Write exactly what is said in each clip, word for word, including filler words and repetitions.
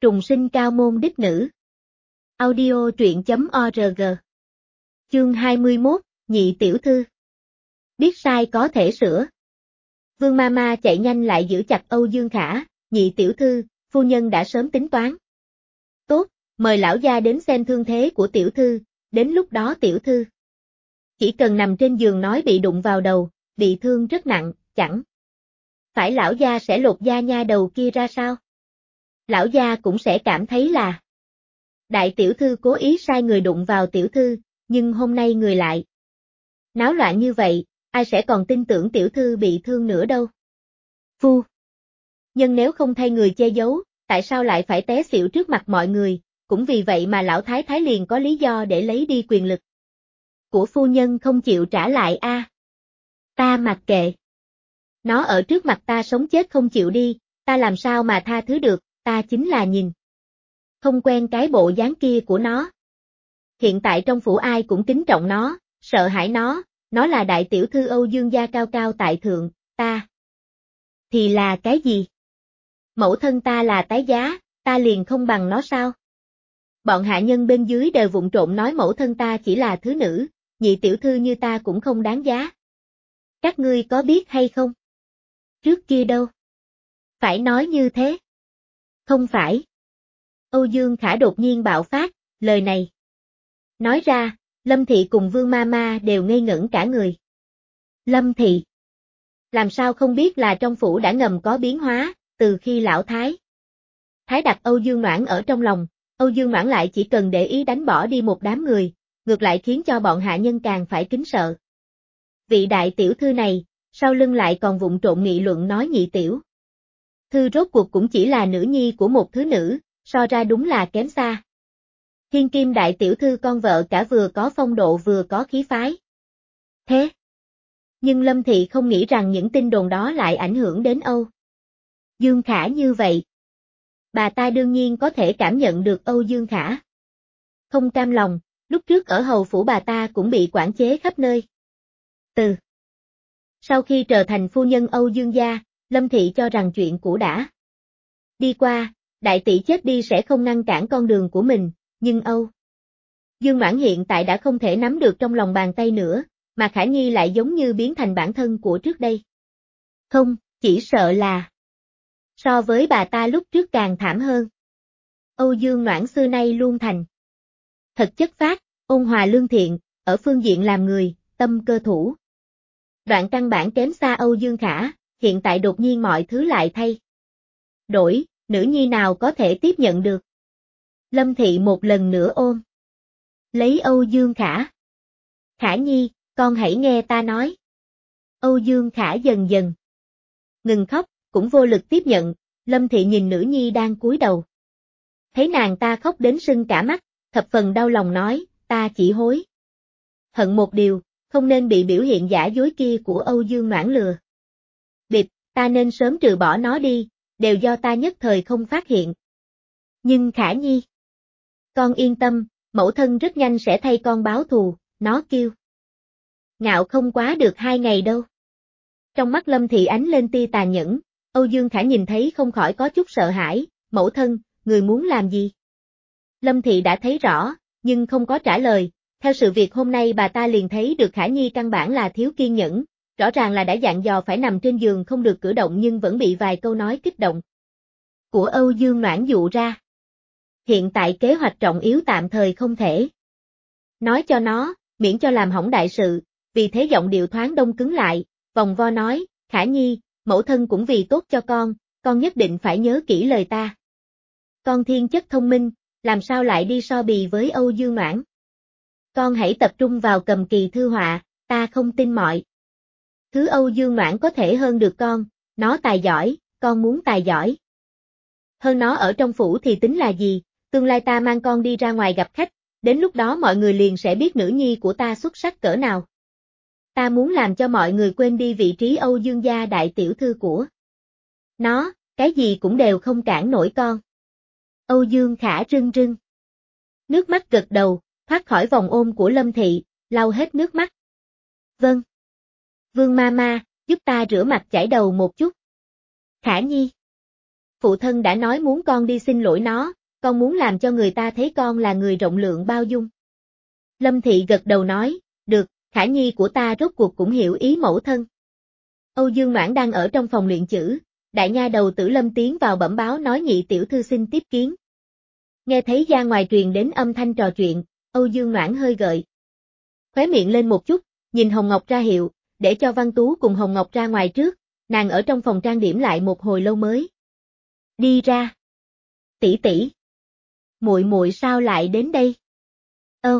Trùng sinh cao môn đích nữ. Audio truyện chấm org. Chương hai mươi mốt, nhị tiểu thư. Biết sai có thể sửa. Vương Mama chạy nhanh lại giữ chặt Âu Dương Khả, nhị tiểu thư, phu nhân đã sớm tính toán. Tốt, mời lão gia đến xem thương thế của tiểu thư, đến lúc đó tiểu thư chỉ cần nằm trên giường nói bị đụng vào đầu, bị thương rất nặng, chẳng phải lão gia sẽ lột da nha đầu kia ra sao? Lão gia cũng sẽ cảm thấy là đại tiểu thư cố ý sai người đụng vào tiểu thư, nhưng hôm nay người lại náo loạn như vậy, ai sẽ còn tin tưởng tiểu thư bị thương nữa đâu. Phu nhân nếu không thay người che giấu, tại sao lại phải té xỉu trước mặt mọi người, cũng vì vậy mà lão thái thái liền có lý do để lấy đi quyền lực của phu nhân không chịu trả lại a. À, ta mặc kệ. Nó ở trước mặt ta sống chết không chịu đi, ta làm sao mà tha thứ được, ta chính là nhìn không quen cái bộ dáng kia của nó. Hiện tại trong phủ ai cũng kính trọng nó, sợ hãi nó, nó là đại tiểu thư Âu Dương gia cao cao tại thượng, ta thì là cái gì? Mẫu thân ta là tái giá, ta liền không bằng nó sao? Bọn hạ nhân bên dưới đều vụng trộn nói mẫu thân ta chỉ là thứ nữ, nhị tiểu thư như ta cũng không đáng giá. Các ngươi có biết hay không? Trước kia đâu phải nói như thế. Không phải. Âu Dương Khả đột nhiên bạo phát, lời này nói ra, Lâm Thị cùng Vương Mama đều ngây ngẩn cả người. Lâm Thị làm sao không biết là trong phủ đã ngầm có biến hóa, từ khi lão thái thái đặt Âu Dương Noãn ở trong lòng, Âu Dương Noãn lại chỉ cần để ý đánh bỏ đi một đám người, ngược lại khiến cho bọn hạ nhân càng phải kính sợ. Vị đại tiểu thư này, sau lưng lại còn vụng trộn nghị luận nói nhị tiểu thư rốt cuộc cũng chỉ là nữ nhi của một thứ nữ, so ra đúng là kém xa. Thiên kim đại tiểu thư con vợ cả vừa có phong độ vừa có khí phái. Thế nhưng Lâm Thị không nghĩ rằng những tin đồn đó lại ảnh hưởng đến Âu Dương Khả như vậy. Bà ta đương nhiên có thể cảm nhận được Âu Dương Khả không cam lòng, lúc trước ở hầu phủ bà ta cũng bị quản chế khắp nơi. Từ sau khi trở thành phu nhân Âu Dương gia, Lâm Thị cho rằng chuyện cũ đã đi qua, đại tỷ chết đi sẽ không ngăn cản con đường của mình, nhưng Âu Dương Noãn hiện tại đã không thể nắm được trong lòng bàn tay nữa, mà Khả Nhi lại giống như biến thành bản thân của trước đây. Không, chỉ sợ là so với bà ta lúc trước càng thảm hơn. Âu Dương Noãn xưa nay luôn thành thật chất phác, ôn hòa lương thiện, ở phương diện làm người, tâm cơ thủ đoạn căn bản kém xa Âu Dương Khả, hiện tại đột nhiên mọi thứ lại thay đổi, nữ nhi nào có thể tiếp nhận được. Lâm Thị một lần nữa ôm lấy Âu Dương Khả. Khả Nhi, con hãy nghe ta nói. Âu Dương Khả dần dần ngừng khóc, cũng vô lực tiếp nhận, Lâm Thị nhìn nữ nhi đang cúi đầu. Thấy nàng ta khóc đến sưng cả mắt, thập phần đau lòng nói, ta chỉ hối hận một điều, không nên bị biểu hiện giả dối kia của Âu Dương Noãn lừa bịp, ta nên sớm trừ bỏ nó đi, đều do ta nhất thời không phát hiện. Nhưng Khả Nhi, con yên tâm, mẫu thân rất nhanh sẽ thay con báo thù, nó kiêu ngạo không quá được hai ngày đâu. Trong mắt Lâm Thị ánh lên tia tàn nhẫn, Âu Dương Khả nhìn thấy không khỏi có chút sợ hãi, mẫu thân, người muốn làm gì? Lâm Thị đã thấy rõ, nhưng không có trả lời, theo sự việc hôm nay bà ta liền thấy được Khả Nhi căn bản là thiếu kiên nhẫn, rõ ràng là đã dặn dò phải nằm trên giường không được cử động nhưng vẫn bị vài câu nói kích động của Âu Dương Noãn dụ ra. Hiện tại kế hoạch trọng yếu tạm thời không thể nói cho nó, miễn cho làm hỏng đại sự, vì thế giọng điệu thoáng đông cứng lại, vòng vo nói, Khả Nhi, mẫu thân cũng vì tốt cho con, con nhất định phải nhớ kỹ lời ta. Con thiên chất thông minh, làm sao lại đi so bì với Âu Dương Noãn? Con hãy tập trung vào cầm kỳ thư họa, ta không tin mọi thứ Âu Dương Noãn có thể hơn được con, nó tài giỏi, con muốn tài giỏi hơn nó ở trong phủ thì tính là gì, tương lai ta mang con đi ra ngoài gặp khách, đến lúc đó mọi người liền sẽ biết nữ nhi của ta xuất sắc cỡ nào. Ta muốn làm cho mọi người quên đi vị trí Âu Dương gia đại tiểu thư của nó, cái gì cũng đều không cản nổi con. Âu Dương Khả rưng rưng nước mắt gật đầu, thoát khỏi vòng ôm của Lâm Thị, lau hết nước mắt. Vâng. Vương Mama, giúp ta rửa mặt chải đầu một chút. Khả Nhi. Phụ thân đã nói muốn con đi xin lỗi nó, con muốn làm cho người ta thấy con là người rộng lượng bao dung. Lâm Thị gật đầu nói, được, Khả Nhi của ta rốt cuộc cũng hiểu ý mẫu thân. Âu Dương Noãn đang ở trong phòng luyện chữ, đại nha đầu Tử Lâm tiến vào bẩm báo nói nhị tiểu thư xin tiếp kiến. Nghe thấy ra ngoài truyền đến âm thanh trò chuyện, Âu Dương Noãn hơi gợi khóe miệng lên một chút, nhìn Hồng Ngọc ra hiệu, để cho Văn Tú cùng Hồng Ngọc ra ngoài trước, nàng ở trong phòng trang điểm lại một hồi lâu mới đi ra. Tỷ tỷ, muội muội sao lại đến đây? Ơ.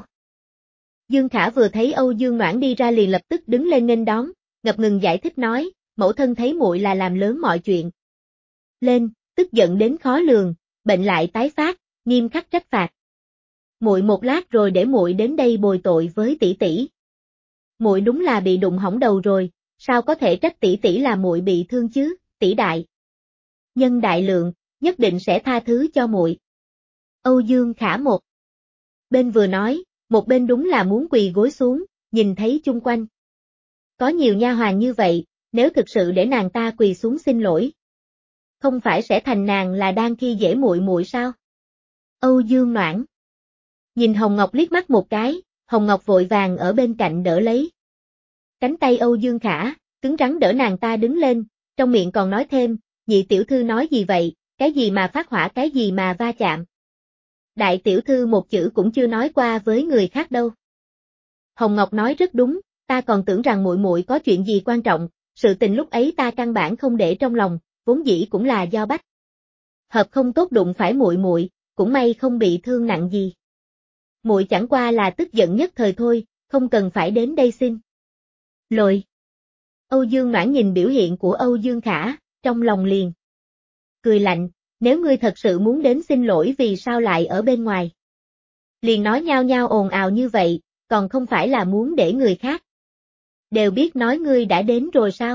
Dương Khả vừa thấy Âu Dương Noãn đi ra liền lập tức đứng lên nghênh đón, ngập ngừng giải thích nói, mẫu thân thấy muội là làm lớn mọi chuyện lên, tức giận đến khó lường, bệnh lại tái phát, nghiêm khắc trách phạt. Muội một lát rồi để muội đến đây bồi tội với tỷ tỷ. Muội đúng là bị đụng hỏng đầu rồi, sao có thể trách tỷ tỷ là muội bị thương chứ, tỷ đại nhân đại lượng, nhất định sẽ tha thứ cho muội. Âu Dương Khả một bên vừa nói, một bên đúng là muốn quỳ gối xuống, nhìn thấy chung quanh có nhiều nha hoàn như vậy, nếu thực sự để nàng ta quỳ xuống xin lỗi, không phải sẽ thành nàng là đang khi dễ muội muội sao? Âu Dương Noãn nhìn Hồng Ngọc liếc mắt một cái, Hồng Ngọc vội vàng ở bên cạnh đỡ lấy cánh tay Âu Dương Khả, cứng rắn đỡ nàng ta đứng lên, trong miệng còn nói thêm, nhị tiểu thư nói gì vậy, cái gì mà phát hỏa cái gì mà va chạm. Đại tiểu thư một chữ cũng chưa nói qua với người khác đâu. Hồng Ngọc nói rất đúng, ta còn tưởng rằng muội muội có chuyện gì quan trọng, sự tình lúc ấy ta căn bản không để trong lòng, vốn dĩ cũng là do bách hợp không tốt đụng phải muội muội, cũng may không bị thương nặng gì. Muội chẳng qua là tức giận nhất thời thôi, không cần phải đến đây xin lỗi. Âu Dương Noãn nhìn biểu hiện của Âu Dương Khả, trong lòng liền cười lạnh, nếu ngươi thật sự muốn đến xin lỗi vì sao lại ở bên ngoài liền nói nhao nhao ồn ào như vậy, còn không phải là muốn để người khác đều biết nói ngươi đã đến rồi sao?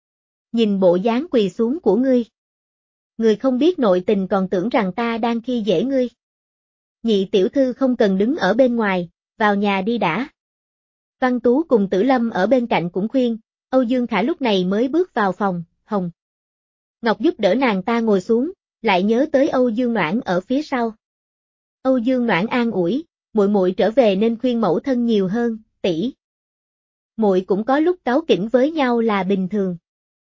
Nhìn bộ dáng quỳ xuống của ngươi, người không biết nội tình còn tưởng rằng ta đang khi dễ ngươi. Nhị tiểu thư không cần đứng ở bên ngoài, vào nhà đi đã. Văn Tú cùng Tử Lâm ở bên cạnh cũng khuyên, Âu Dương Khả lúc này mới bước vào phòng, Hồng Ngọc giúp đỡ nàng ta ngồi xuống, lại nhớ tới Âu Dương Noãn ở phía sau. Âu Dương Noãn an ủi, muội muội trở về nên khuyên mẫu thân nhiều hơn, tỷ muội cũng có lúc cáu kỉnh với nhau là bình thường.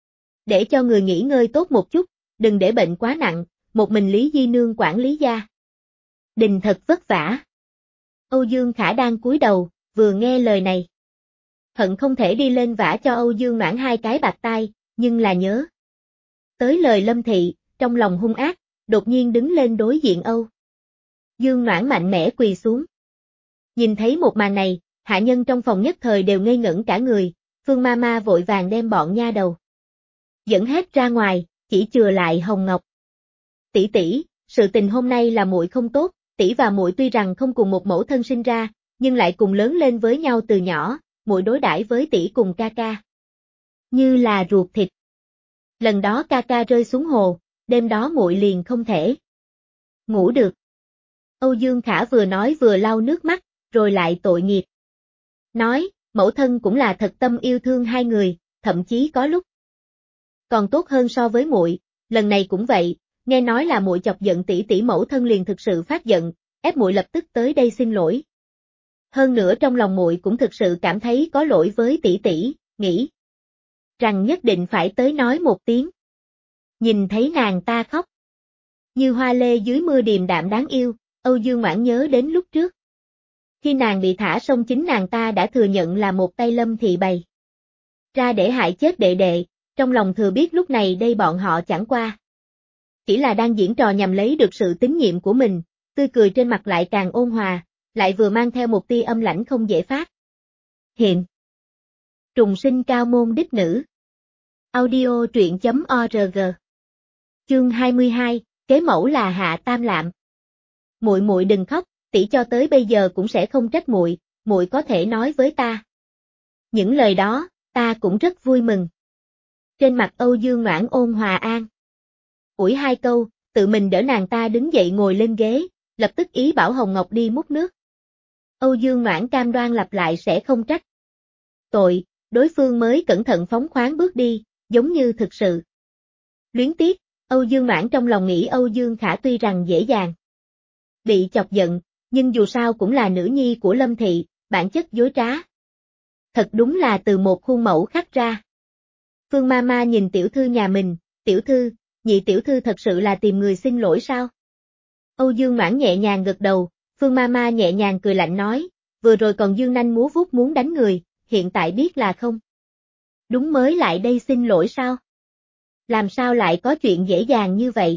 Để cho người nghỉ ngơi tốt một chút, đừng để bệnh quá nặng, một mình Lý Di Nương quản lý gia đình thật vất vả. Âu Dương Khả đang cúi đầu, vừa nghe lời này, hận không thể đi lên vả cho Âu Dương Noãn hai cái bạc tai, nhưng là nhớ tới lời Lâm Thị, trong lòng hung ác, đột nhiên đứng lên đối diện Âu Dương Noãn mạnh mẽ quỳ xuống. Nhìn thấy một màn này, hạ nhân trong phòng nhất thời đều ngây ngẩn cả người, Phương ma ma vội vàng đem bọn nha đầu dẫn hết ra ngoài, chỉ chừa lại Hồng Ngọc. Tỷ tỷ, sự tình hôm nay là muội không tốt, tỷ và muội tuy rằng không cùng một mẫu thân sinh ra, nhưng lại cùng lớn lên với nhau từ nhỏ, muội đối đãi với tỷ cùng ca ca như là ruột thịt. Lần đó ca ca rơi xuống hồ, đêm đó muội liền không thể ngủ được. Âu Dương Khả vừa nói vừa lau nước mắt, rồi lại tội nghiệp nói, mẫu thân cũng là thật tâm yêu thương hai người, thậm chí có lúc còn tốt hơn so với muội, lần này cũng vậy, nghe nói là muội chọc giận tỷ tỷ mẫu thân liền thực sự phát giận, ép muội lập tức tới đây xin lỗi. Hơn nữa trong lòng muội cũng thực sự cảm thấy có lỗi với tỷ tỷ, nghĩ rằng nhất định phải tới nói một tiếng. Nhìn thấy nàng ta khóc như hoa lê dưới mưa điềm đạm đáng yêu, Âu Dương Noãn nhớ đến lúc trước. Khi nàng bị thả xong chính nàng ta đã thừa nhận là một tay Lâm Thị bày ra để hại chết đệ đệ, trong lòng thừa biết lúc này đây bọn họ chẳng qua chỉ là đang diễn trò nhằm lấy được sự tín nhiệm của mình, tươi cười trên mặt lại càng ôn hòa, lại vừa mang theo một tia âm lãnh không dễ phát hiện. Trùng sinh cao môn đích nữ. Audio truyện chấm org. Chương hai mươi hai, kế mẫu là Hạ Tam Lạm. Muội muội đừng khóc, tỷ cho tới bây giờ cũng sẽ không trách muội, muội có thể nói với ta những lời đó, ta cũng rất vui mừng. Trên mặt Âu Dương Noãn ôn hòa an ủi hai câu, tự mình đỡ nàng ta đứng dậy ngồi lên ghế, lập tức ý bảo Hồng Ngọc đi múc nước. Âu Dương Noãn cam đoan lặp lại sẽ không trách tội, đối phương mới cẩn thận phóng khoáng bước đi, giống như thực sự luyến tiếc. Âu Dương Noãn trong lòng nghĩ Âu Dương Khả tuy rằng dễ dàng bị chọc giận, nhưng dù sao cũng là nữ nhi của Lâm Thị, bản chất dối trá. Thật đúng là từ một khuôn mẫu khắc ra. Phương Mama nhìn tiểu thư nhà mình, tiểu thư, nhị tiểu thư thật sự là tìm người xin lỗi sao? Âu Dương Noãn nhẹ nhàng gật đầu, Phương Mama nhẹ nhàng cười lạnh nói, vừa rồi còn dương nanh múa vuốt muốn đánh người, hiện tại biết là không. Đúng mới lại đây xin lỗi sao? Làm sao lại có chuyện dễ dàng như vậy?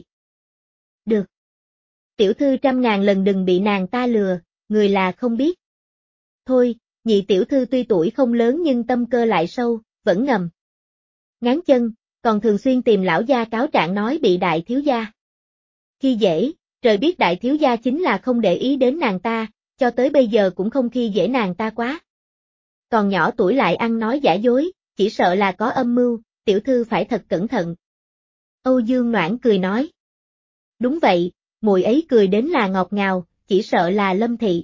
Được. Tiểu thư trăm ngàn lần đừng bị nàng ta lừa, người là không biết. Thôi, nhị tiểu thư tuy tuổi không lớn nhưng tâm cơ lại sâu, vẫn ngầm. Ngán chân, còn thường xuyên tìm lão gia cáo trạng nói bị đại thiếu gia. Khi dễ, trời biết đại thiếu gia chính là không để ý đến nàng ta, cho tới bây giờ cũng không khi dễ nàng ta quá. Còn nhỏ tuổi lại ăn nói giả dối, chỉ sợ là có âm mưu, tiểu thư phải thật cẩn thận. Âu Dương Noãn cười nói. Đúng vậy, muội ấy cười đến là ngọt ngào, chỉ sợ là Lâm Thị.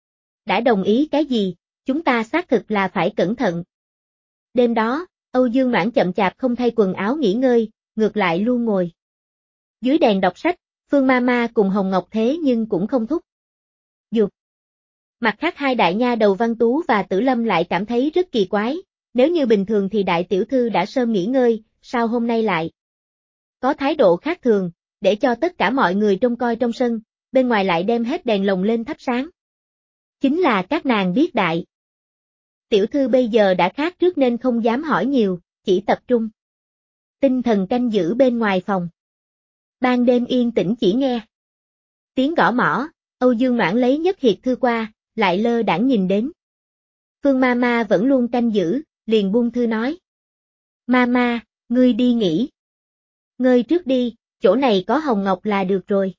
Đã đồng ý cái gì, chúng ta xác thực là phải cẩn thận. Đêm đó, Âu Dương Noãn chậm chạp không thay quần áo nghỉ ngơi, ngược lại luôn ngồi dưới đèn đọc sách, Phương Mama cùng Hồng Ngọc thế nhưng cũng không thúc giục. Mặt khác hai đại nha đầu Văn Tú và Tử Lâm lại cảm thấy rất kỳ quái, nếu như bình thường thì đại tiểu thư đã sớm nghỉ ngơi, sao hôm nay lại có thái độ khác thường, để cho tất cả mọi người trông coi trong sân, bên ngoài lại đem hết đèn lồng lên thắp sáng. Chính là các nàng biết đại tiểu thư bây giờ đã khác trước nên không dám hỏi nhiều, chỉ tập trung tinh thần canh giữ bên ngoài phòng. Ban đêm yên tĩnh chỉ nghe tiếng gõ mõ, Âu Dương Noãn lấy nhất hiệt thư qua, lại lơ đãng nhìn đến. Phương Mama vẫn luôn canh giữ, liền buông thư nói. Mama, ngươi đi nghỉ. Ngươi trước đi, chỗ này có Hồng Ngọc là được rồi.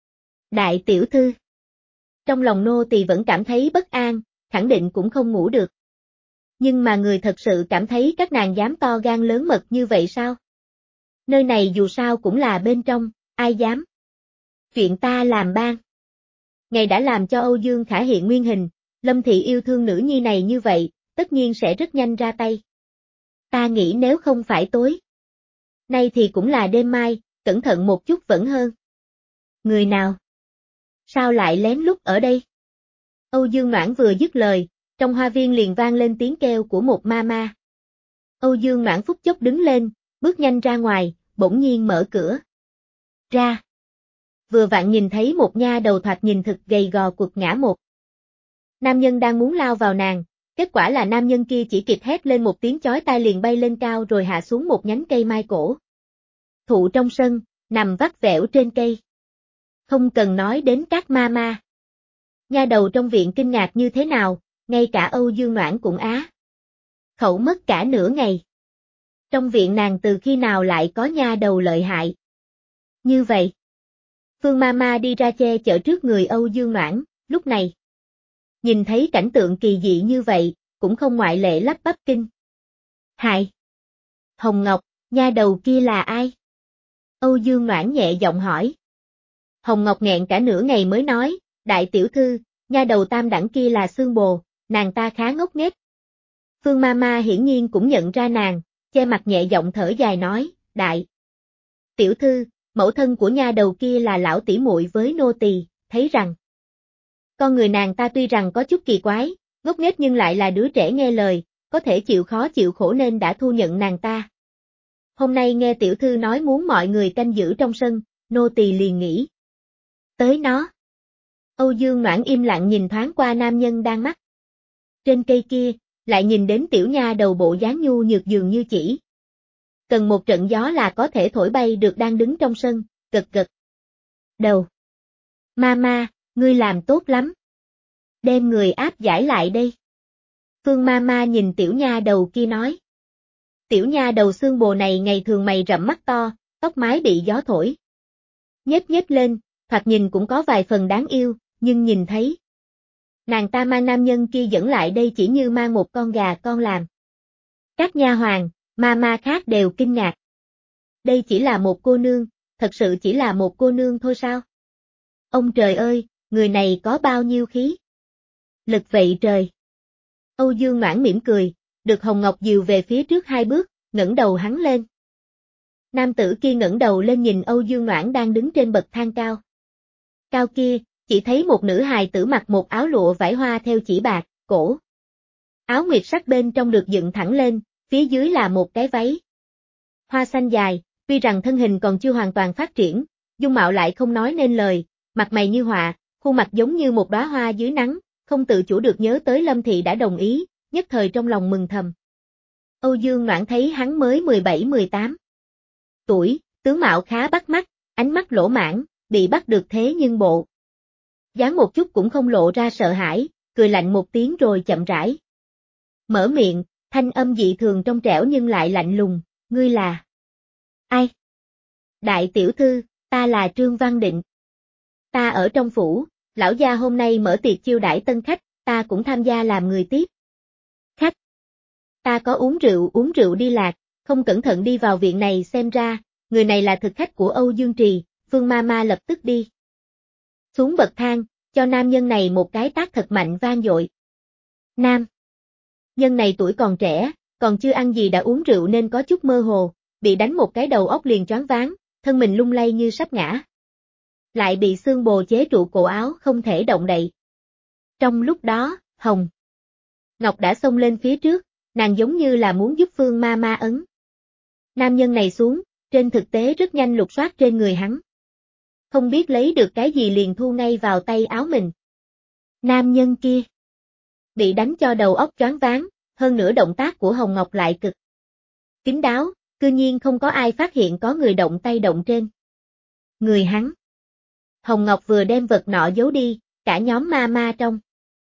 Đại tiểu thư. Trong lòng nô tỳ vẫn cảm thấy bất an, khẳng định cũng không ngủ được. Nhưng mà người thật sự cảm thấy các nàng dám to gan lớn mật như vậy sao? Nơi này dù sao cũng là bên trong, ai dám? Chuyện ta làm ban. Ngày đã làm cho Âu Dương Khả hiện nguyên hình, Lâm Thị yêu thương nữ nhi này như vậy, tất nhiên sẽ rất nhanh ra tay. Ta nghĩ nếu không phải tối nay thì cũng là đêm mai, cẩn thận một chút vẫn hơn. Người nào? Sao lại lén lút ở đây? Âu Dương Noãn vừa dứt lời, trong hoa viên liền vang lên tiếng kêu của một mama. Âu Dương Noãn phút chốc đứng lên, bước nhanh ra ngoài, bỗng nhiên mở cửa ra. Vừa vặn nhìn thấy một nha đầu thoạt nhìn thực gầy gò quật ngã một nam nhân đang muốn lao vào nàng, kết quả là nam nhân kia chỉ kịp hét lên một tiếng chói tai liền bay lên cao rồi hạ xuống một nhánh cây mai cổ thụ trong sân, nằm vắt vẻo trên cây. Không cần nói đến các mama. Nha đầu trong viện kinh ngạc như thế nào, ngay cả Âu Dương Noãn cũng á khẩu mất cả nửa ngày. Trong viện nàng từ khi nào lại có nha đầu lợi hại như vậy? Phương Mama đi ra che chở trước người Âu Dương Noãn, lúc này nhìn thấy cảnh tượng kỳ dị như vậy, cũng không ngoại lệ lắp bắp kinh hại. Hồng Ngọc, nha đầu kia là ai? Âu Dương Noãn nhẹ giọng hỏi. Hồng Ngọc nghẹn cả nửa ngày mới nói, đại tiểu thư, nha đầu tam đẳng kia là Xương Bồ, nàng ta khá ngốc nghếch. Phương Mama hiển nhiên cũng nhận ra nàng, che mặt nhẹ giọng thở dài nói, đại tiểu thư, mẫu thân của nha đầu kia là lão tỷ muội với nô tỳ, thấy rằng con người nàng ta tuy rằng có chút kỳ quái, ngốc nghếch nhưng lại là đứa trẻ nghe lời, có thể chịu khó chịu khổ nên đã thu nhận nàng ta. Hôm nay nghe tiểu thư nói muốn mọi người canh giữ trong sân, nô tỳ liền nghĩ tới nó. Âu Dương Noãn im lặng nhìn thoáng qua nam nhân đang mắc trên cây kia, lại nhìn đến tiểu nha đầu bộ dáng nhu nhược dường như chỉ cần một trận gió là có thể thổi bay được đang đứng trong sân, gật gật đầu. Mama, ngươi làm tốt lắm. Đem người áp giải lại đây. Phương Mama nhìn tiểu nha đầu kia nói. Tiểu nha đầu Xương Bồ này ngày thường mày rậm mắt to, tóc mái bị gió thổi nhếch nhếch lên, thoạt nhìn cũng có vài phần đáng yêu, nhưng nhìn thấy nàng ta mang nam nhân kia dẫn lại đây chỉ như mang một con gà con làm. Các nha hoàn, mama khác đều kinh ngạc. Đây chỉ là một cô nương, thật sự chỉ là một cô nương thôi sao? Ông trời ơi, người này có bao nhiêu khí lực vậy trời? Âu Dương Noãn mỉm cười, được Hồng Ngọc dìu về phía trước hai bước, ngẩng đầu hắn lên. Nam tử kia ngẩng đầu lên nhìn Âu Dương Noãn đang đứng trên bậc thang cao. Cao kia, chỉ thấy một nữ hài tử mặc một áo lụa vải hoa theo chỉ bạc, cổ. Áo nguyệt sắc bên trong được dựng thẳng lên, phía dưới là một cái váy hoa xanh dài, tuy rằng thân hình còn chưa hoàn toàn phát triển, dung mạo lại không nói nên lời, mặt mày như họa, khuôn mặt giống như một đóa hoa dưới nắng, không tự chủ được nhớ tới Lâm Thị đã đồng ý, nhất thời trong lòng mừng thầm. Âu Dương Noãn thấy hắn mới mười bảy mười tám tuổi, tướng mạo khá bắt mắt, ánh mắt lỗ mãn, bị bắt được thế nhưng bộ dáng một chút cũng không lộ ra sợ hãi, cười lạnh một tiếng rồi chậm rãi mở miệng, thanh âm dị thường trong trẻo nhưng lại lạnh lùng, ngươi là ai? Đại tiểu thư, ta là Trương Văn Định. Ta ở trong phủ, lão gia hôm nay mở tiệc chiêu đãi tân khách, ta cũng tham gia làm người tiếp khách. Ta có uống rượu uống rượu đi lạc, không cẩn thận đi vào viện này xem ra, người này là thực khách của Âu Dương Trì, Vương ma ma lập tức đi xuống bậc thang, cho nam nhân này một cái tát thật mạnh vang dội. Nam nhân này tuổi còn trẻ, còn chưa ăn gì đã uống rượu nên có chút mơ hồ, bị đánh một cái đầu óc liền choáng váng, thân mình lung lay như sắp ngã. Lại bị xương bồ chế trụ cổ áo không thể động đậy. Trong lúc đó, Hồng Ngọc đã xông lên phía trước, nàng giống như là muốn giúp Phương ma ma ấn nam nhân này xuống, trên thực tế rất nhanh lục soát trên người hắn. Không biết lấy được cái gì liền thu ngay vào tay áo mình. Nam nhân kia bị đánh cho đầu óc choáng váng, hơn nữa động tác của Hồng Ngọc lại cực kín đáo, cư nhiên không có ai phát hiện có người động tay động trên người hắn. Hồng Ngọc vừa đem vật nọ giấu đi, cả nhóm ma ma trong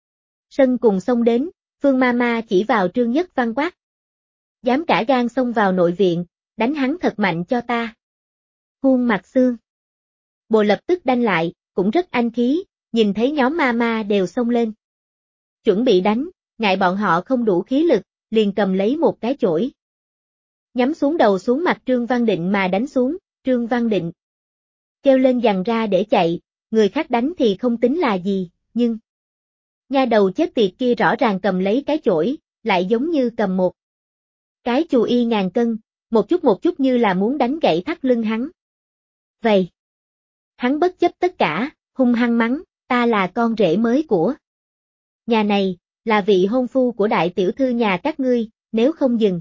sân cùng xông đến, Phương ma ma chỉ vào Trương Nhất Văn quát. Dám cả gan xông vào nội viện, đánh hắn thật mạnh cho ta. Khuôn mặt xương bồ lập tức đanh lại, cũng rất anh khí, nhìn thấy nhóm ma ma đều xông lên. Chuẩn bị đánh, ngại bọn họ không đủ khí lực, liền cầm lấy một cái chổi. Nhắm xuống đầu xuống mặt Trương Văn Định mà đánh xuống, Trương Văn Định kêu lên giằng ra để chạy, người khác đánh thì không tính là gì, nhưng nha đầu chết tiệt kia rõ ràng cầm lấy cái chổi, lại giống như cầm một cái chù y ngàn cân, một chút một chút như là muốn đánh gãy thắt lưng hắn. Vậy, hắn bất chấp tất cả, hung hăng mắng, ta là con rể mới của nhà này, là vị hôn phu của đại tiểu thư nhà các ngươi, nếu không dừng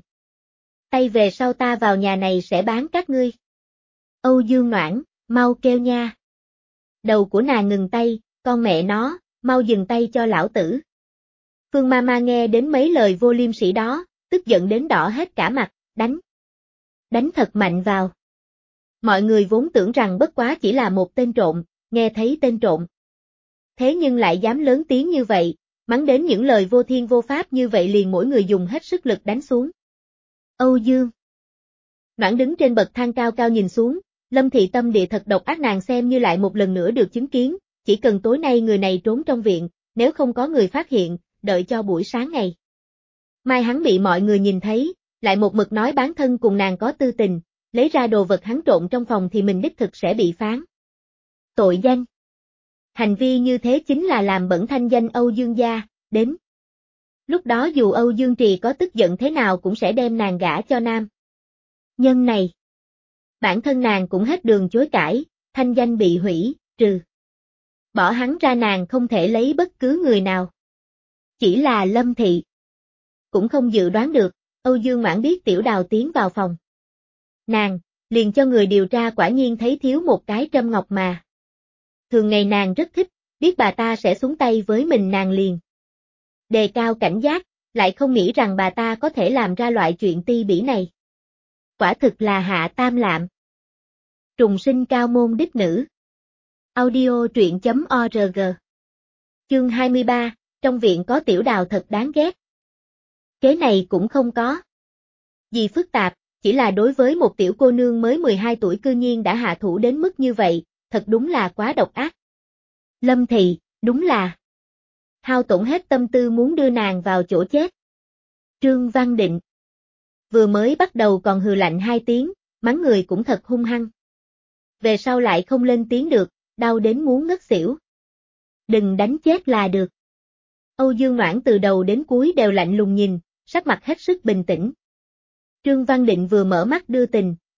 tay về sau ta vào nhà này sẽ bán các ngươi. Âu Dương Noãn, mau kêu nha. Đầu của nàng ngừng tay, con mẹ nó, mau dừng tay cho lão tử. Phương ma ma nghe đến mấy lời vô liêm sỉ đó, tức giận đến đỏ hết cả mặt, đánh. Đánh thật mạnh vào. Mọi người vốn tưởng rằng bất quá chỉ là một tên trộm, nghe thấy tên trộm. Thế nhưng lại dám lớn tiếng như vậy, mắng đến những lời vô thiên vô pháp như vậy liền mỗi người dùng hết sức lực đánh xuống. Âu Dương Noãn đứng trên bậc thang cao cao nhìn xuống, Lâm Thị tâm địa thật độc ác, nàng xem như lại một lần nữa được chứng kiến, chỉ cần tối nay người này trốn trong viện, nếu không có người phát hiện, đợi cho buổi sáng ngày mai hắn bị mọi người nhìn thấy, lại một mực nói bản thân cùng nàng có tư tình, lấy ra đồ vật hắn trộn trong phòng thì mình đích thực sẽ bị phán tội danh. Hành vi như thế chính là làm bẩn thanh danh Âu Dương gia, đến lúc đó dù Âu Dương Trì có tức giận thế nào cũng sẽ đem nàng gả cho nam nhân này. Bản thân nàng cũng hết đường chối cãi, thanh danh bị hủy, trừ bỏ hắn ra nàng không thể lấy bất cứ người nào. Chỉ là Lâm Thị cũng không dự đoán được, Âu Dương Noãn biết Tiểu Đào tiến vào phòng nàng, liền cho người điều tra, quả nhiên thấy thiếu một cái trâm ngọc mà. Thường ngày nàng rất thích, biết bà ta sẽ xuống tay với mình nàng liền đề cao cảnh giác, lại không nghĩ rằng bà ta có thể làm ra loại chuyện ti bỉ này. Quả thực là hạ tam lạm. Trùng sinh cao môn đích nữ. Audio truyện chấm org. Chương hai mươi ba, trong viện có Tiểu Đào thật đáng ghét. Kế này cũng không có gì phức tạp, chỉ là đối với một tiểu cô nương mới mười hai tuổi cư nhiên đã hạ thủ đến mức như vậy, thật đúng là quá độc ác. Lâm Thị, đúng là hao tổn hết tâm tư muốn đưa nàng vào chỗ chết. Trương Văn Định vừa mới bắt đầu còn hừ lạnh hai tiếng, mắng người cũng thật hung hăng. Về sau lại không lên tiếng được, đau đến muốn ngất xỉu. Đừng đánh chết là được. Âu Dương Noãn từ đầu đến cuối đều lạnh lùng nhìn, sắc mặt hết sức bình tĩnh. Trương Văn Định vừa mở mắt đưa tình,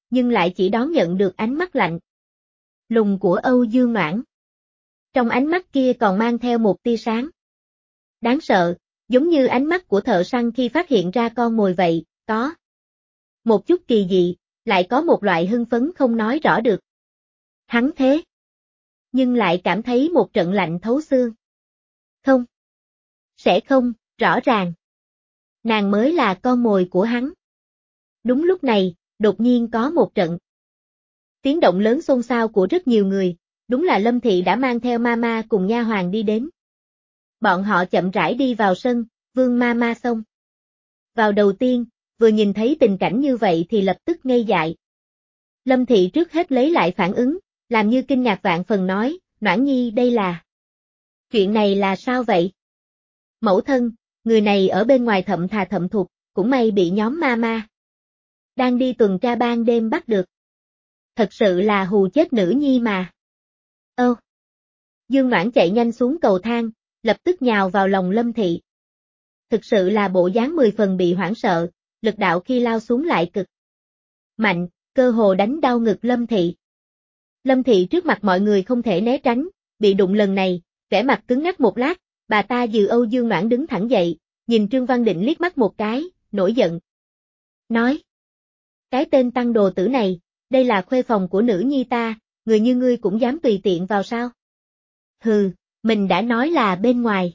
nhưng lại chỉ đón nhận được ánh mắt lạnh lùng của Âu Dương Noãn. Trong ánh mắt kia còn mang theo một tia sáng đáng sợ, giống như ánh mắt của thợ săn khi phát hiện ra con mồi vậy, có một chút kỳ dị, lại có một loại hưng phấn không nói rõ được. Hắn thế, nhưng lại cảm thấy một trận lạnh thấu xương. Không, sẽ không, rõ ràng. Nàng mới là con mồi của hắn. Đúng lúc này, đột nhiên có một trận tiếng động lớn xôn xao của rất nhiều người, đúng là Lâm Thị đã mang theo Mama cùng nha hoàn đi đến. Bọn họ chậm rãi đi vào sân, Vương Mama xông vào đầu tiên, vừa nhìn thấy tình cảnh như vậy thì lập tức ngây dại. Lâm Thị trước hết lấy lại phản ứng, làm như kinh ngạc vạn phần nói, Noãn Nhi đây là... Chuyện này là sao vậy? Mẫu thân, người này ở bên ngoài thậm thà thậm thục, cũng may bị nhóm Mama đang đi tuần tra ban đêm bắt được. Thật sự là hù chết nữ nhi mà. Ơ! Dương Noãn chạy nhanh xuống cầu thang, lập tức nhào vào lòng Lâm Thị. Thực sự là bộ dáng mười phần bị hoảng sợ, lực đạo khi lao xuống lại cực mạnh, cơ hồ đánh đau ngực Lâm Thị. Lâm Thị trước mặt mọi người không thể né tránh, bị đụng lần này, vẻ mặt cứng ngắc một lát, bà ta dìu Âu Dương Noãn đứng thẳng dậy, nhìn Trương Văn Định liếc mắt một cái, nổi giận. Nói, cái tên tăng đồ tử này, đây là khuê phòng của nữ nhi ta, người như ngươi cũng dám tùy tiện vào sao? Hừ, mình đã nói là bên ngoài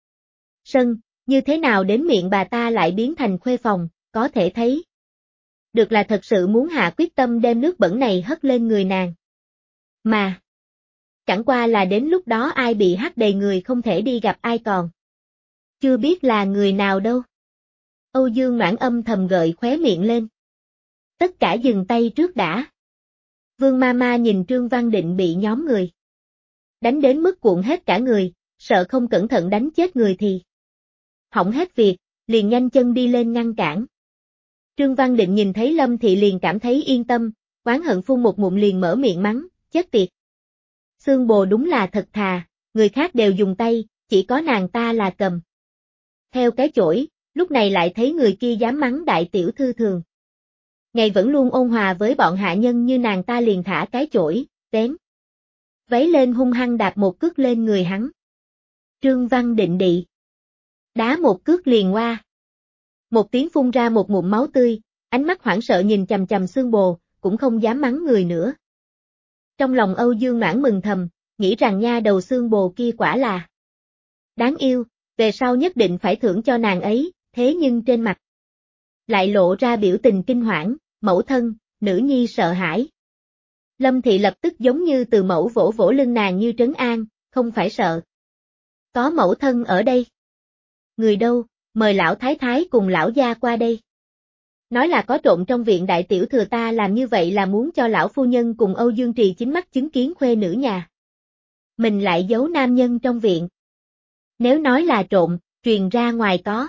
sân, như thế nào đến miệng bà ta lại biến thành khuê phòng, có thể thấy được là thật sự muốn hạ quyết tâm đem nước bẩn này hất lên người nàng. Mà, chẳng qua là đến lúc đó ai bị hắt đầy người không thể đi gặp ai còn chưa biết là người nào đâu. Âu Dương Noãn âm thầm gợi khóe miệng lên. Tất cả dừng tay trước đã. Vương Mama nhìn Trương Văn Định bị nhóm người đánh đến mức cuộn hết cả người, sợ không cẩn thận đánh chết người thì hỏng hết việc, liền nhanh chân đi lên ngăn cản. Trương Văn Định nhìn thấy Lâm Thị liền cảm thấy yên tâm, oán hận phun một ngụm liền mở miệng mắng, chết tiệt. Xương bồ đúng là thật thà, người khác đều dùng tay, chỉ có nàng ta là cầm theo cái chổi, lúc này lại thấy người kia dám mắng đại tiểu thư thường. Ngày vẫn luôn ôn hòa với bọn hạ nhân như nàng ta liền thả cái chổi, vén váy lên hung hăng đạp một cước lên người hắn. Trương Văn Định đị đá một cước liền qua. Một tiếng phun ra một ngụm máu tươi, ánh mắt hoảng sợ nhìn chằm chằm xương bồ, cũng không dám mắng người nữa. Trong lòng Âu Dương Noãn mừng thầm, nghĩ rằng nha đầu xương bồ kia quả là đáng yêu, về sau nhất định phải thưởng cho nàng ấy, thế nhưng trên mặt lại lộ ra biểu tình kinh hoảng, mẫu thân, nữ nhi sợ hãi. Lâm Thị lập tức giống như từ mẫu vỗ vỗ lưng nàng như trấn an, không phải sợ. Có mẫu thân ở đây. Người đâu, mời lão thái thái cùng lão gia qua đây. Nói là có trộm trong viện đại tiểu thừa ta làm như vậy là muốn cho lão phu nhân cùng Âu Dương Trì chính mắt chứng kiến khuê nữ nhà. Mình lại giấu nam nhân trong viện. Nếu nói là trộm, truyền ra ngoài có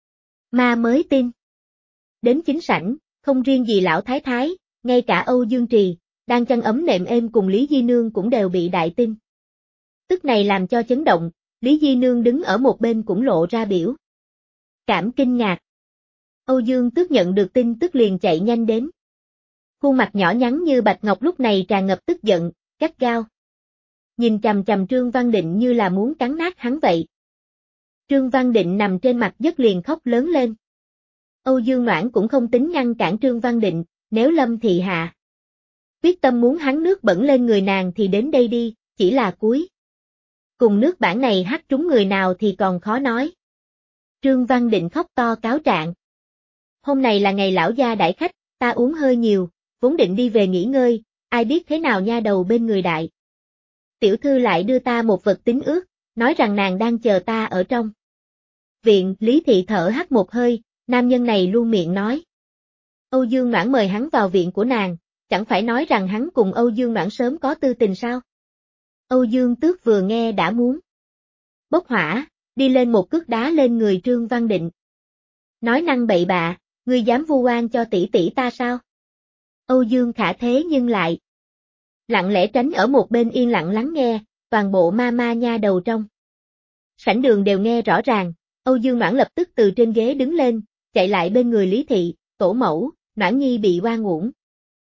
ma mới tin. Đến chính sảnh, không riêng gì lão thái thái, ngay cả Âu Dương Trì, đang chăn ấm nệm êm cùng Lý Di Nương cũng đều bị đại tin tức này làm cho chấn động, Lý Di Nương đứng ở một bên cũng lộ ra biểu cảm kinh ngạc. Âu Dương Tước nhận được tin tức liền chạy nhanh đến. Khuôn mặt nhỏ nhắn như bạch ngọc lúc này tràn ngập tức giận, gắt gao. Nhìn chằm chằm Trương Văn Định như là muốn cắn nát hắn vậy. Trương Văn Định nằm trên mặt đất liền khóc lớn lên. Âu Dương Noãn cũng không tính ngăn cản Trương Văn Định, nếu Lâm Thị hạ quyết tâm muốn hắn nước bẩn lên người nàng thì đến đây đi, chỉ là cuối cùng nước bản này hắt trúng người nào thì còn khó nói. Trương Văn Định khóc to cáo trạng. Hôm này là ngày lão gia đãi khách, ta uống hơi nhiều, vốn định đi về nghỉ ngơi, ai biết thế nào nha đầu bên người đại tiểu thư lại đưa ta một vật tín ước, nói rằng nàng đang chờ ta ở trong viện. Lý Thị thở hắt một hơi, nam nhân này luôn miệng nói. Âu Dương Noãn mời hắn vào viện của nàng, chẳng phải nói rằng hắn cùng Âu Dương Noãn sớm có tư tình sao? Âu Dương Tước vừa nghe đã muốn bốc hỏa, đi lên một cước đá lên người Trương Văn Định. Nói năng bậy bạ, ngươi dám vu oan cho tỷ tỷ ta sao? Âu Dương Khả thế nhưng lại lặng lẽ tránh ở một bên yên lặng lắng nghe, toàn bộ ma ma nha đầu trong sảnh đường đều nghe rõ ràng. Âu Dương Noãn lập tức từ trên ghế đứng lên, chạy lại bên người Lý Thị, tổ mẫu, Noãn Nhi bị oan uổng.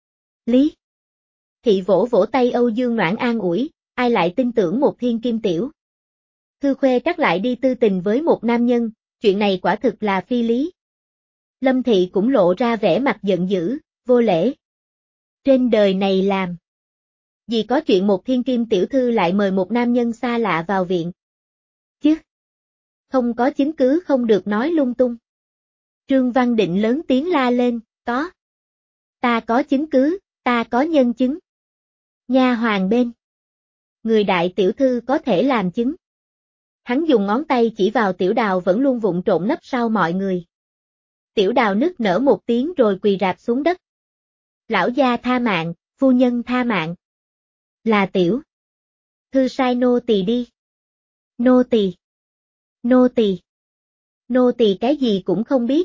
Lý Thị vỗ vỗ tay Âu Dương Noãn an ủi, ai lại tin tưởng một thiên kim tiểu thư khuê các lại đi tư tình với một nam nhân, chuyện này quả thực là phi lý. Lâm Thị cũng lộ ra vẻ mặt giận dữ, vô lễ. Trên đời này làm gì có chuyện một thiên kim tiểu thư lại mời một nam nhân xa lạ vào viện. Chứ, không có chứng cứ không được nói lung tung. Trương Văn Định lớn tiếng la lên, có. Ta có chứng cứ, ta có nhân chứng. Nha hoàn bên người đại tiểu thư có thể làm chứng. Hắn dùng ngón tay chỉ vào Tiểu Đào vẫn luôn vụng trộn nấp sau mọi người. Tiểu Đào nức nở một tiếng rồi quỳ rạp xuống đất. Lão gia tha mạng, phu nhân tha mạng. Là tiểu thư sai nô tỳ đi. Nô tỳ. Nô tỳ. Nô tỳ cái gì cũng không biết.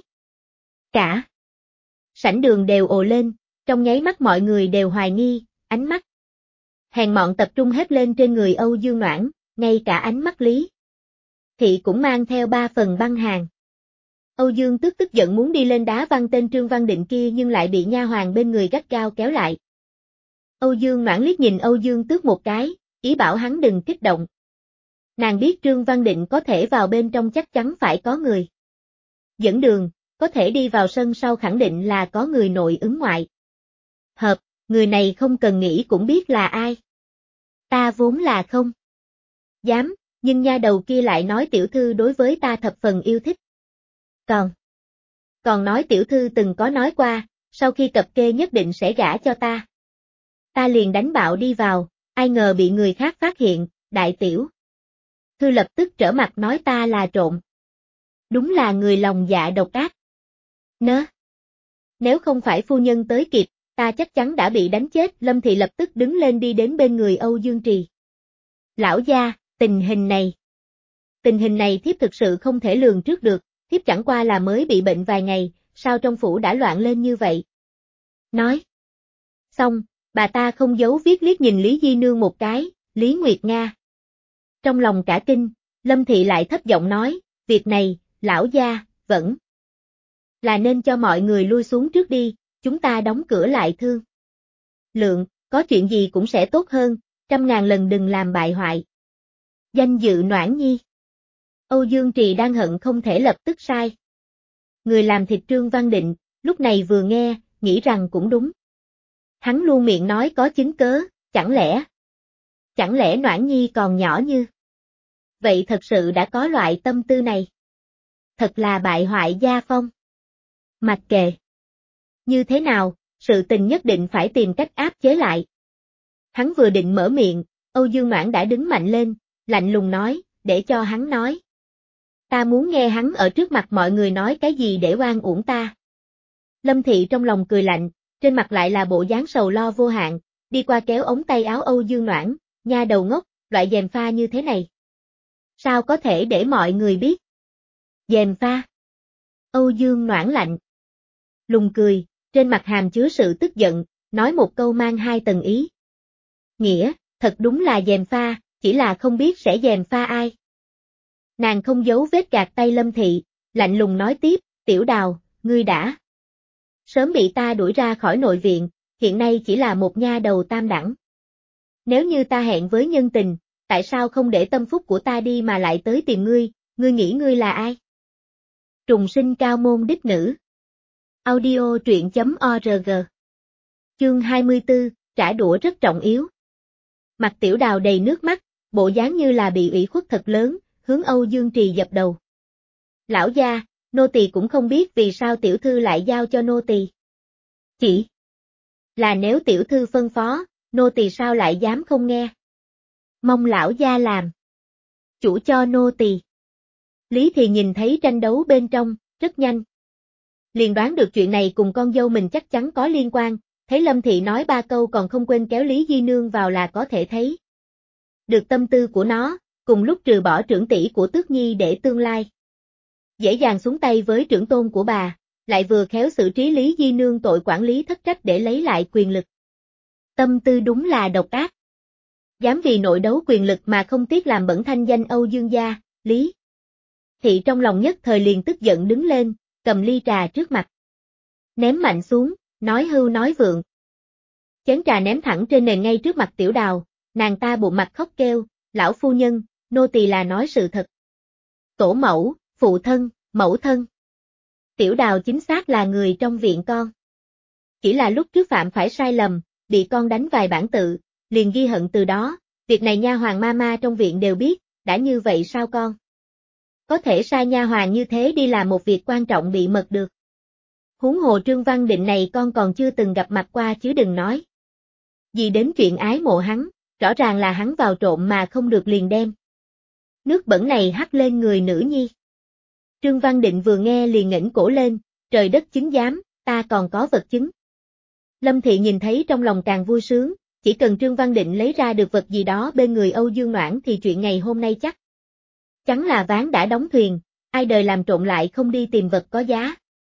Cả sảnh đường đều ồ lên, trong nháy mắt mọi người đều hoài nghi, ánh mắt hèn mọn tập trung hết lên trên người Âu Dương Noãn, ngay cả ánh mắt Lý Thị cũng mang theo ba phần băng hàn. Âu Dương tức tức giận muốn đi lên đá văng tên Trương Văn Định kia nhưng lại bị nha hoàn bên người gắt gao kéo lại. Âu Dương Noãn liếc nhìn Âu Dương Tước một cái, ý bảo hắn đừng kích động. Nàng biết Trương Văn Định có thể vào bên trong chắc chắn phải có người dẫn đường, có thể đi vào sân sau khẳng định là có người nội ứng ngoại hợp, người này không cần nghĩ cũng biết là ai. Ta vốn là không dám, nhưng nha đầu kia lại nói tiểu thư đối với ta thập phần yêu thích. Còn, còn nói tiểu thư từng có nói qua, sau khi cập kê nhất định sẽ gả cho ta. Ta liền đánh bạo đi vào, ai ngờ bị người khác phát hiện, đại tiểu thư lập tức trở mặt nói ta là trộm. Đúng là người lòng dạ độc ác. Nớ. Nếu không phải phu nhân tới kịp, ta chắc chắn đã bị đánh chết. Lâm Thị lập tức đứng lên đi đến bên người Âu Dương Trì. Lão gia, tình hình này. Tình hình này thiếp thực sự không thể lường trước được, thiếp chẳng qua là mới bị bệnh vài ngày, sao trong phủ đã loạn lên như vậy? Nói. Xong, bà ta không giấu viết liếc nhìn Lý Di Nương một cái, Lý Nguyệt Nga. Trong lòng cả kinh, Lâm Thị lại thấp giọng nói, việc này, lão gia, vẫn là nên cho mọi người lui xuống trước đi, chúng ta đóng cửa lại thương lượng, có chuyện gì cũng sẽ tốt hơn, trăm ngàn lần đừng làm bại hoại danh dự Noãn Nhi. Âu Dương Trì đang hận không thể lập tức sai người làm thịt Trương Văn Định, lúc này vừa nghe, nghĩ rằng cũng đúng. Hắn luôn miệng nói có chứng cớ, chẳng lẽ chẳng lẽ Noãn Nhi còn nhỏ như vậy thật sự đã có loại tâm tư này. Thật là bại hoại gia phong. Mặc kệ như thế nào, sự tình nhất định phải tìm cách áp chế lại. Hắn vừa định mở miệng, Âu Dương Noãn đã đứng mạnh lên, lạnh lùng nói, để cho hắn nói. Ta muốn nghe hắn ở trước mặt mọi người nói cái gì để oan uổng ta. Lâm Thị trong lòng cười lạnh, trên mặt lại là bộ dáng sầu lo vô hạn, đi qua kéo ống tay áo Âu Dương Noãn, nha đầu ngốc, loại gièm pha như thế này. Sao có thể để mọi người biết? Gièm pha. Âu Dương Noãn lạnh lùng cười, trên mặt hàm chứa sự tức giận, nói một câu mang hai tầng ý. Nghĩa, thật đúng là gièm pha, chỉ là không biết sẽ gièm pha ai. Nàng không giấu vết gạt tay Lâm Thị, lạnh lùng nói tiếp, Tiểu Đào, ngươi đã sớm bị ta đuổi ra khỏi nội viện, hiện nay chỉ là một nha đầu tam đẳng. Nếu như ta hẹn với nhân tình, tại sao không để tâm phúc của ta đi mà lại tới tìm ngươi, ngươi nghĩ ngươi là ai? Trùng sinh cao môn đích nữ. Audio truyện chấm org. Chương hai mươi tư, trả đũa rất trọng yếu. Mặt Tiểu Đào đầy nước mắt, bộ dáng như là bị ủy khuất thật lớn, hướng Âu Dương Trì dập đầu. Lão gia, nô tỳ cũng không biết vì sao tiểu thư lại giao cho nô tỳ. Chỉ là nếu tiểu thư phân phó, nô tỳ sao lại dám không nghe. Mong lão gia làm chủ cho nô tỳ. Lý thì nhìn thấy tranh đấu bên trong, rất nhanh liền đoán được chuyện này cùng con dâu mình chắc chắn có liên quan, thấy Lâm Thị nói ba câu còn không quên kéo Lý Di Nương vào là có thể thấy được tâm tư của nó, cùng lúc trừ bỏ trưởng tỷ của Tước Nhi để tương lai dễ dàng xuống tay với trưởng tôn của bà, lại vừa khéo xử trí Lý Di Nương tội quản lý thất trách để lấy lại quyền lực. Tâm tư đúng là độc ác. Dám vì nội đấu quyền lực mà không tiếc làm bẩn thanh danh Âu Dương gia, Lý Thị trong lòng nhất thời liền tức giận đứng lên, cầm ly trà trước mặt ném mạnh xuống, nói hưu nói vượng. chén trà ném thẳng trên nền ngay trước mặt Tiểu Đào, nàng ta bụng mặt khóc kêu, lão phu nhân, nô tỳ là nói sự thật. Tổ mẫu, phụ thân, mẫu thân. Tiểu Đào chính xác là người trong viện con. Chỉ là lúc trước phạm phải sai lầm, bị con đánh vài bản tự, liền ghi hận từ đó, việc này nha hoàn mama trong viện đều biết, đã như vậy sao con? Có thể sai nha hoàn như thế đi làm một việc quan trọng bị mật được. Huống hồ Trương Văn Định này con còn chưa từng gặp mặt qua chứ đừng nói. Vì đến chuyện ái mộ hắn, rõ ràng là hắn vào trộm mà không được liền đem. Nước bẩn này hắt lên người nữ nhi. Trương Văn Định vừa nghe liền ngẩng cổ lên, trời đất chứng giám, ta còn có vật chứng. Lâm Thị nhìn thấy trong lòng càng vui sướng, chỉ cần Trương Văn Định lấy ra được vật gì đó bên người Âu Dương Noãn thì chuyện ngày hôm nay chắc chắn là ván đã đóng thuyền, ai đời làm trộm lại không đi tìm vật có giá.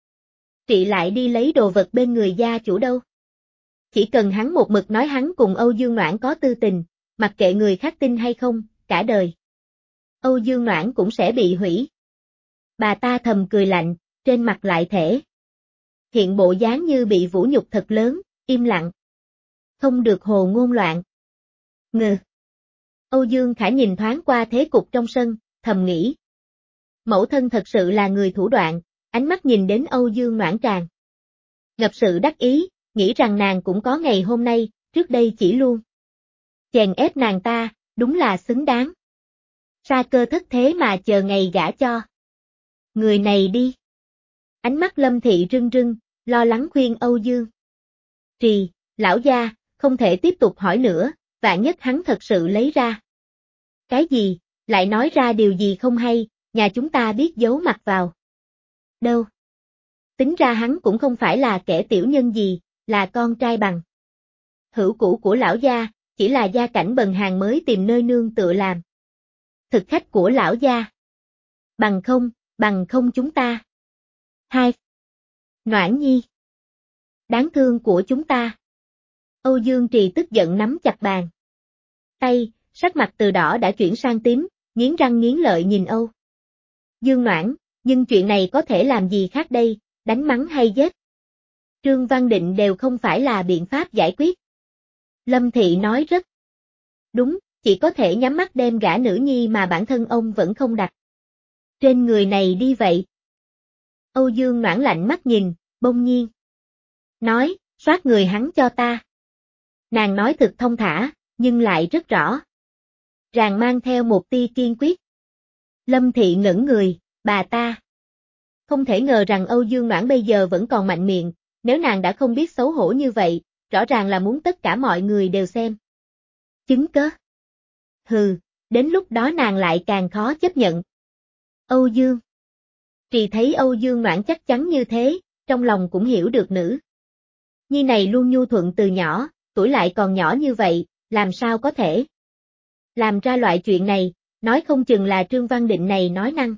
Trị lại đi lấy đồ vật bên người gia chủ đâu. Chỉ cần hắn một mực nói hắn cùng Âu Dương Noãn có tư tình, mặc kệ người khác tin hay không, cả đời Âu Dương Noãn cũng sẽ bị hủy. Bà ta thầm cười lạnh, trên mặt lại thể hiện bộ dáng như bị vũ nhục thật lớn, im lặng. Không được hồ ngôn loạn. Ngừ. Âu Dương Khải nhìn thoáng qua thế cục trong sân, thầm nghĩ. Mẫu thân thật sự là người thủ đoạn, ánh mắt nhìn đến Âu Dương Noãn tràn ngập sự đắc ý, nghĩ rằng nàng cũng có ngày hôm nay, trước đây chỉ luôn chèn ép nàng ta, đúng là xứng đáng. Sa cơ thất thế mà chờ ngày gả cho người này đi. Ánh mắt Lâm Thị rưng rưng, lo lắng khuyên Âu Dương Trì, lão gia, không thể tiếp tục hỏi nữa, vạn nhất hắn thật sự lấy ra. Cái gì, lại nói ra điều gì không hay, nhà chúng ta biết giấu mặt vào. Đâu? Tính ra hắn cũng không phải là kẻ tiểu nhân gì, là con trai bằng hữu cũ của lão gia, chỉ là gia cảnh bần hàn mới tìm nơi nương tựa làm thực khách của lão gia. Bằng không, bằng không chúng ta. Hai. Noãn Nhi. Đáng thương của chúng ta. Âu Dương Trì tức giận nắm chặt bàn tay, sắc mặt từ đỏ đã chuyển sang tím, nghiến răng nghiến lợi nhìn Âu Dương Noãn, nhưng chuyện này có thể làm gì khác đây, đánh mắng hay giết. Trương Văn Định đều không phải là biện pháp giải quyết. Lâm Thị nói rất đúng, chỉ có thể nhắm mắt đem gả nữ nhi mà bản thân ông vẫn không đặt trên người này đi vậy. Âu Dương Noãn lạnh mắt nhìn, bỗng nhiên nói, soát người hắn cho ta. Nàng nói thực thông thả, nhưng lại rất rõ ràng mang theo một tia kiên quyết. Lâm Thị ngẩn người, bà ta không thể ngờ rằng Âu Dương Noãn bây giờ vẫn còn mạnh miệng, nếu nàng đã không biết xấu hổ như vậy, rõ ràng là muốn tất cả mọi người đều xem chứng cớ. Hừ, đến lúc đó nàng lại càng khó chấp nhận. Âu Dương Trì thấy Âu Dương Noãn chắc chắn như thế, trong lòng cũng hiểu được nữ nhi này luôn nhu thuận từ nhỏ, tuổi lại còn nhỏ như vậy, làm sao có thể làm ra loại chuyện này, nói không chừng là Trương Văn Định này nói năng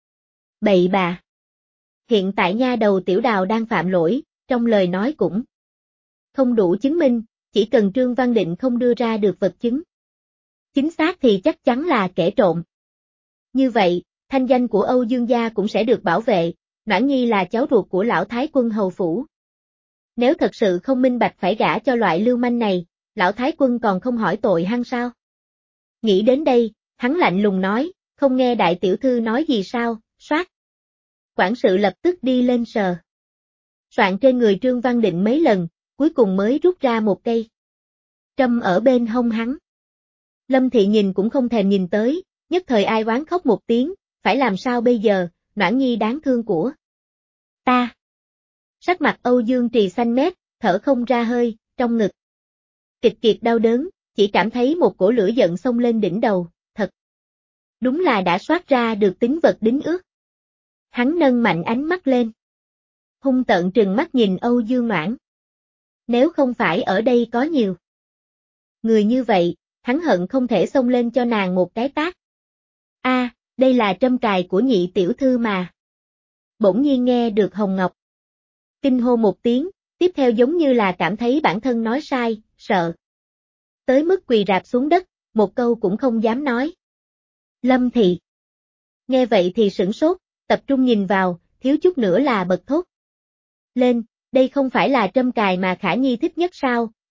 bậy bạ. Hiện tại nha đầu Tiểu Đào đang phạm lỗi, trong lời nói cũng không đủ chứng minh, chỉ cần Trương Văn Định không đưa ra được vật chứng chính xác thì chắc chắn là kẻ trộm. Như vậy, thanh danh của Âu Dương gia cũng sẽ được bảo vệ, Noãn Nhi là cháu ruột của lão Thái Quân hầu phủ. Nếu thật sự không minh bạch phải gả cho loại lưu manh này, lão Thái Quân còn không hỏi tội hăng sao? Nghĩ đến đây, hắn lạnh lùng nói, không nghe đại tiểu thư nói gì sao, soát. Quản sự lập tức đi lên sờ soạn trên người Trương Văn Định mấy lần, cuối cùng mới rút ra một cây trâm ở bên hông hắn. Lâm Thị nhìn cũng không thèm nhìn tới, nhất thời ai oán khóc một tiếng, phải làm sao bây giờ, Noãn Nhi đáng thương của ta. Sắc mặt Âu Dương Trì xanh mét, thở không ra hơi, trong ngực kịch kiệt đau đớn, chỉ cảm thấy một cổ lửa giận xông lên đỉnh đầu, thật đúng là đã soát ra được tính vật đính ước. Hắn nâng mạnh ánh mắt lên, hung tợn trừng mắt nhìn Âu Dương Noãn. Nếu không phải ở đây có nhiều người như vậy, hắn hận không thể xông lên cho nàng một cái tát. A, à, đây là trâm cài của nhị tiểu thư mà. Bỗng nhiên nghe được Hồng Ngọc kinh hô một tiếng, tiếp theo giống như là cảm thấy bản thân nói sai, sợ tới mức quỳ rạp xuống đất, một câu cũng không dám nói. Lâm Thị nghe vậy thì sửng sốt, tập trung nhìn vào, thiếu chút nữa là bật thốt lên, đây không phải là trâm cài mà Khả Nhi thích nhất sao,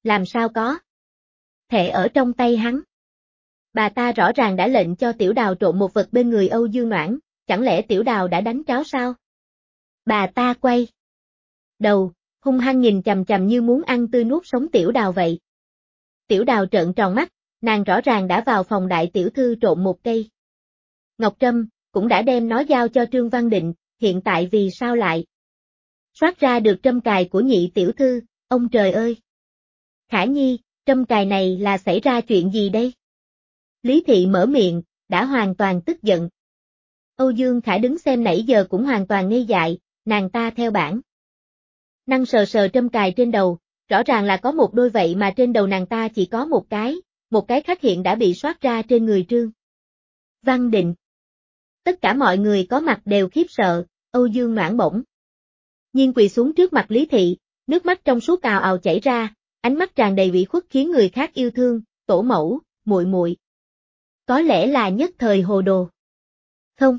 làm sao có thể ở trong tay hắn. Bà ta rõ ràng đã lệnh cho Tiểu Đào trộn một vật bên người Âu Dương Noãn, chẳng lẽ Tiểu Đào đã đánh tráo sao? Bà ta quay đầu, hung hăng nhìn chằm chằm như muốn ăn tươi nuốt sống Tiểu Đào vậy. Tiểu Đào trợn tròn mắt, nàng rõ ràng đã vào phòng đại tiểu thư trộn một cây ngọc trâm, cũng đã đem nó giao cho Trương Văn Định, hiện tại vì sao lại soát ra được trâm cài của nhị tiểu thư, ông trời ơi! Khả Nhi, trâm cài này là xảy ra chuyện gì đây? Lý Thị mở miệng, đã hoàn toàn tức giận. Âu Dương Khả đứng xem nãy giờ cũng hoàn toàn ngây dại, nàng ta theo bản năng sờ sờ trâm cài trên đầu, rõ ràng là có một đôi vậy mà trên đầu nàng ta chỉ có một cái, một cái khác hiện đã bị soát ra trên người Trương Văn Định. Tất cả mọi người có mặt đều khiếp sợ, Âu Dương Noãn bỗng nhiên quỳ xuống trước mặt Lý Thị, nước mắt trong suốt ào ào chảy ra, ánh mắt tràn đầy ủy khuất khiến người khác yêu thương, tổ mẫu, muội muội. Có lẽ là nhất thời hồ đồ. Không,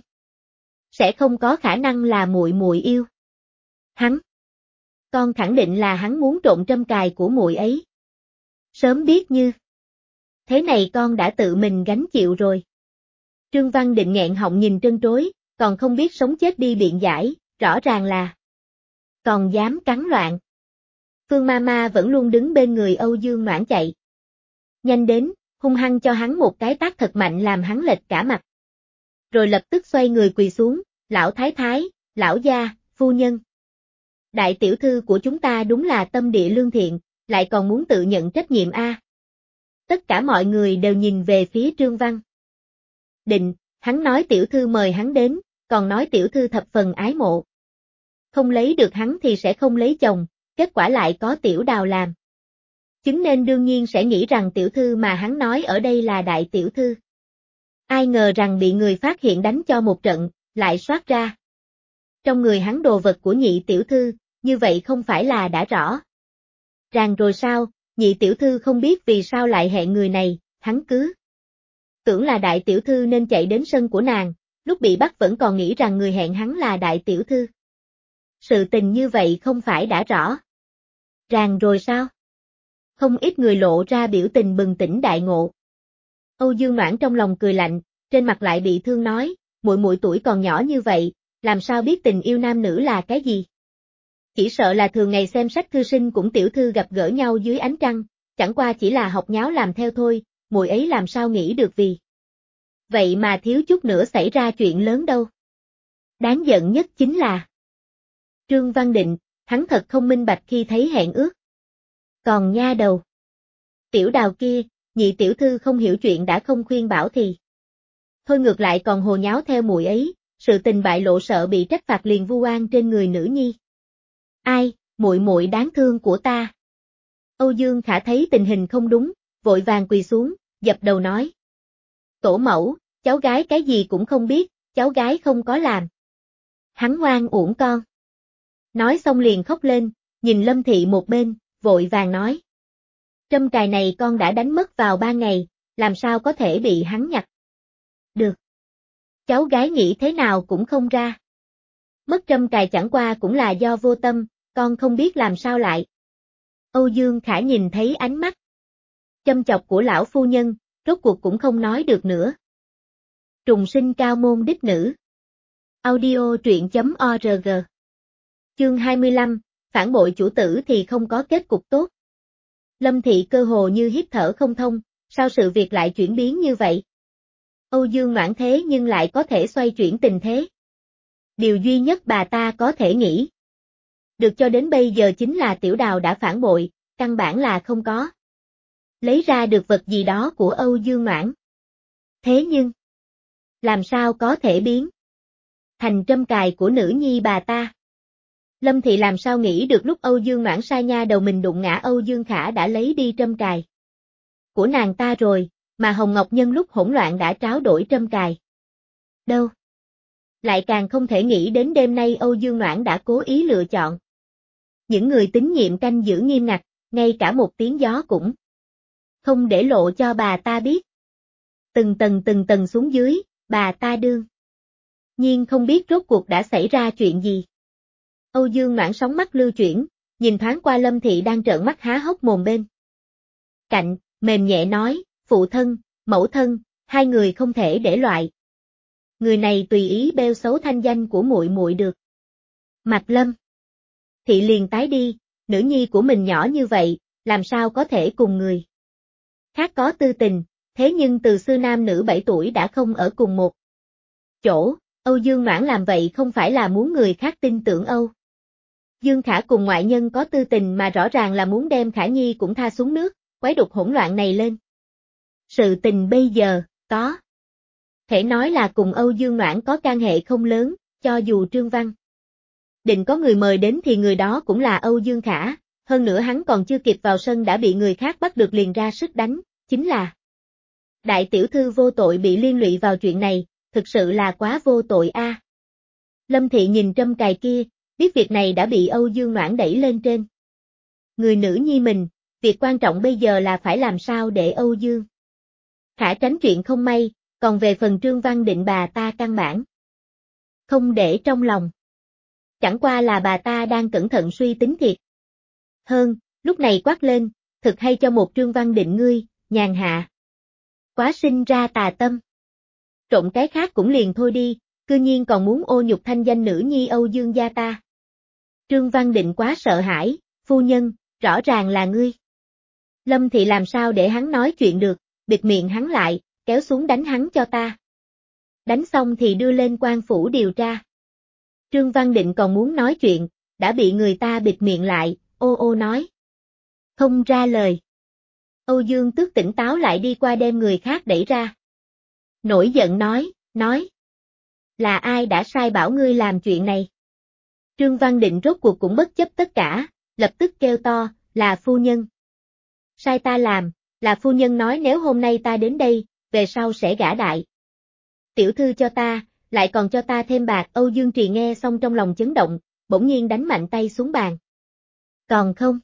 sẽ không có khả năng là muội muội yêu hắn. Con khẳng định là hắn muốn trộn trâm cài của muội ấy. Sớm biết như thế này con đã tự mình gánh chịu rồi. Trương Văn Định nghẹn họng nhìn trân trối, còn không biết sống chết đi biện giải, rõ ràng là còn dám cắn loạn. Phương Mama vẫn luôn đứng bên người Âu Dương Noãn chạy nhanh đến, hung hăng cho hắn một cái tát thật mạnh làm hắn lệch cả mặt. Rồi lập tức xoay người quỳ xuống, lão thái thái, lão gia, phu nhân. Đại tiểu thư của chúng ta đúng là tâm địa lương thiện, lại còn muốn tự nhận trách nhiệm a. Tất cả mọi người đều nhìn về phía Trương Văn Định, hắn nói tiểu thư mời hắn đến, còn nói tiểu thư thập phần ái mộ. Không lấy được hắn thì sẽ không lấy chồng, kết quả lại có Tiểu Đào làm chứng nên đương nhiên sẽ nghĩ rằng tiểu thư mà hắn nói ở đây là đại tiểu thư. Ai ngờ rằng bị người phát hiện đánh cho một trận, lại soát ra trong người hắn đồ vật của nhị tiểu thư, như vậy không phải là đã rõ ràng rồi sao? Nhị tiểu thư không biết vì sao lại hẹn người này, hắn cứ tưởng là đại tiểu thư nên chạy đến sân của nàng, lúc bị bắt vẫn còn nghĩ rằng người hẹn hắn là đại tiểu thư. Sự tình như vậy không phải đã rõ ràng rồi sao? Không ít người lộ ra biểu tình bừng tỉnh đại ngộ. Âu Dương Noãn trong lòng cười lạnh, trên mặt lại bị thương nói, muội muội tuổi còn nhỏ như vậy, làm sao biết tình yêu nam nữ là cái gì? Chỉ sợ là thường ngày xem sách thư sinh cũng tiểu thư gặp gỡ nhau dưới ánh trăng, chẳng qua chỉ là học nháo làm theo thôi, muội ấy làm sao nghĩ được vì vậy mà thiếu chút nữa xảy ra chuyện lớn đâu. Đáng giận nhất chính là Trương Văn Định, hắn thật không minh bạch khi thấy hẹn ước. Còn nha đầu Tiểu Đào kia, nhị tiểu thư không hiểu chuyện đã không khuyên bảo thì thôi ngược lại còn hồ nháo theo muội ấy, sự tình bại lộ sợ bị trách phạt liền vu oan trên người nữ nhi. Ai, muội muội đáng thương của ta. Âu Dương Khả thấy tình hình không đúng, vội vàng quỳ xuống, dập đầu nói. Tổ mẫu, cháu gái cái gì cũng không biết, cháu gái không có làm. Hắn ngoan uổng con. Nói xong liền khóc lên, nhìn Lâm Thị một bên, vội vàng nói. Trâm cài này con đã đánh mất vào ba ngày, làm sao có thể bị hắn nhặt được. Cháu gái nghĩ thế nào cũng không ra. Mất trâm cài chẳng qua cũng là do vô tâm, con không biết làm sao lại. Âu Dương Khả nhìn thấy ánh mắt châm chọc của lão phu nhân, rốt cuộc cũng không nói được nữa. Trùng sinh cao môn đích nữ. Audio truyện chấm org. Chương hai mươi lăm, phản bội chủ tử thì không có kết cục tốt. Lâm Thị cơ hồ như hít thở không thông, sao sự việc lại chuyển biến như vậy? Âu Dương Noãn thế nhưng lại có thể xoay chuyển tình thế. Điều duy nhất bà ta có thể nghĩ được cho đến bây giờ chính là Tiểu Đào đã phản bội, căn bản là không có lấy ra được vật gì đó của Âu Dương Noãn. Thế nhưng, làm sao có thể biến thành trâm cài của nữ nhi bà ta? Lâm Thị làm sao nghĩ được lúc Âu Dương Noãn sai nha đầu mình đụng ngã Âu Dương Khả đã lấy đi trâm cài của nàng ta rồi, mà Hồng Ngọc Nhân lúc hỗn loạn đã tráo đổi trâm cài. Đâu? Lại càng không thể nghĩ đến đêm nay Âu Dương Noãn đã cố ý lựa chọn những người tín nhiệm canh giữ nghiêm ngặt, ngay cả một tiếng gió cũng không để lộ cho bà ta biết. Từng tầng từng tầng xuống dưới, bà ta đương nhiên không biết rốt cuộc đã xảy ra chuyện gì. Âu Dương Noãn sóng mắt lưu chuyển, nhìn thoáng qua Lâm Thị đang trợn mắt há hốc mồm bên cạnh, mềm nhẹ nói, phụ thân, mẫu thân, hai người không thể để loại. Người này tùy ý bêu xấu thanh danh của muội muội được. Mạc Lâm Thị liền tái đi, nữ nhi của mình nhỏ như vậy, làm sao có thể cùng người khác có tư tình, thế nhưng từ xưa nam nữ bảy tuổi đã không ở cùng một chỗ, Âu Dương Noãn làm vậy không phải là muốn người khác tin tưởng Âu Dương Khả cùng ngoại nhân có tư tình mà rõ ràng là muốn đem Khả Nhi cũng tha xuống nước, quấy đục hỗn loạn này lên. Sự tình bây giờ, có thể nói là cùng Âu Dương Noãn có can hệ không lớn, cho dù Trương Văn Định có người mời đến thì người đó cũng là Âu Dương Khả, hơn nữa hắn còn chưa kịp vào sân đã bị người khác bắt được liền ra sức đánh, chính là đại tiểu thư vô tội bị liên lụy vào chuyện này, thực sự là quá vô tội a. À. Lâm Thị nhìn trâm cài kia, biết việc này đã bị Âu Dương Noãn đẩy lên trên người nữ nhi mình, việc quan trọng bây giờ là phải làm sao để Âu Dương Khả tránh chuyện không may, còn về phần Trương Văn Định bà ta căn bản không để trong lòng. Chẳng qua là bà ta đang cẩn thận suy tính thiệt. Hơn, lúc này quát lên, thực hay cho một Trương Văn Định ngươi, nhàn hạ. Quá sinh ra tà tâm. Trộm cái khác cũng liền thôi đi, cư nhiên còn muốn ô nhục thanh danh nữ nhi Âu Dương gia ta. Trương Văn Định quá sợ hãi, phu nhân, rõ ràng là ngươi. Lâm Thị làm sao để hắn nói chuyện được, bịt miệng hắn lại, kéo xuống đánh hắn cho ta. Đánh xong thì đưa lên quan phủ điều tra. Trương Văn Định còn muốn nói chuyện, đã bị người ta bịt miệng lại, ô ô nói. Không ra lời. Âu Dương Tước tỉnh táo lại đi qua đem người khác đẩy ra. Nổi giận nói, nói. Là ai đã sai bảo ngươi làm chuyện này? Trương Văn Định rốt cuộc cũng bất chấp tất cả, lập tức kêu to, là phu nhân. Sai ta làm, là phu nhân nói nếu hôm nay ta đến đây, về sau sẽ gả đại tiểu thư cho ta, lại còn cho ta thêm bạc. Âu Dương Trì nghe xong trong lòng chấn động, bỗng nhiên đánh mạnh tay xuống bàn. Còn không?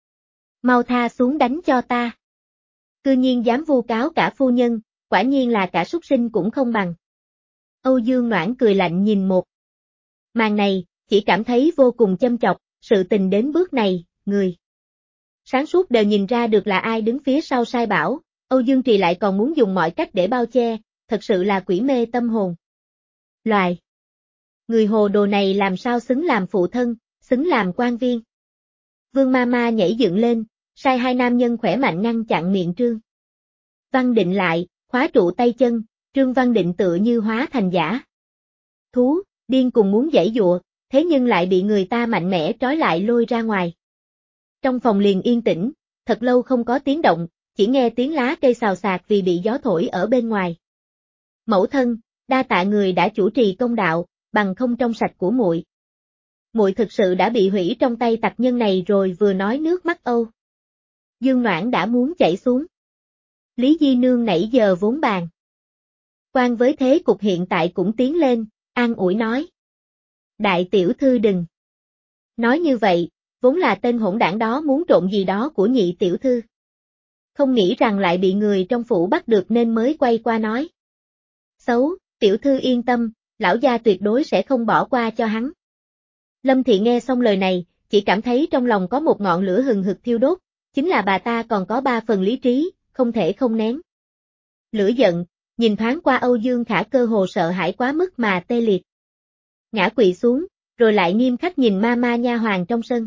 Mau tha xuống đánh cho ta. Cư nhiên dám vu cáo cả phu nhân, quả nhiên là cả súc sinh cũng không bằng. Âu Dương Noãn cười lạnh nhìn một màn này, chỉ cảm thấy vô cùng châm chọc, sự tình đến bước này, người sáng suốt đều nhìn ra được là ai đứng phía sau sai bảo, Âu Dương Trì lại còn muốn dùng mọi cách để bao che, thật sự là quỷ mê tâm hồn. Loài người hồ đồ này làm sao xứng làm phụ thân, xứng làm quan viên. Vương ma ma nhảy dựng lên, sai hai nam nhân khỏe mạnh ngăn chặn miệng Trương Văn Định lại, khóa trụ tay chân, Trương Văn Định tựa như hóa thành giả thú, điên cùng muốn giãy giụa, thế nhưng lại bị người ta mạnh mẽ trói lại lôi ra ngoài. Trong phòng liền yên tĩnh, thật lâu không có tiếng động, chỉ nghe tiếng lá cây xào xạc vì bị gió thổi ở bên ngoài. Mẫu thân, đa tạ người đã chủ trì công đạo, bằng không trong sạch của muội. Muội thực sự đã bị hủy trong tay tặc nhân này rồi. Vừa nói nước mắt Âu Dương Noãn đã muốn chảy xuống. Lý Di Nương nãy giờ vốn bàn quan với thế cục hiện tại cũng tiến lên, an ủi nói. Đại tiểu thư đừng nói như vậy, vốn là tên hỗn đảng đó muốn trộn gì đó của nhị tiểu thư. Không nghĩ rằng lại bị người trong phủ bắt được nên mới quay qua nói. Xấu, tiểu thư yên tâm, lão gia tuyệt đối sẽ không bỏ qua cho hắn. Lâm Thị nghe xong lời này, chỉ cảm thấy trong lòng có một ngọn lửa hừng hực thiêu đốt, chính là bà ta còn có ba phần lý trí, không thể không nén lửa giận, nhìn thoáng qua Âu Dương Khả cơ hồ sợ hãi quá mức mà tê liệt. Ngã quỵ xuống, rồi lại nghiêm khắc nhìn ma ma nha hoàn trong sân.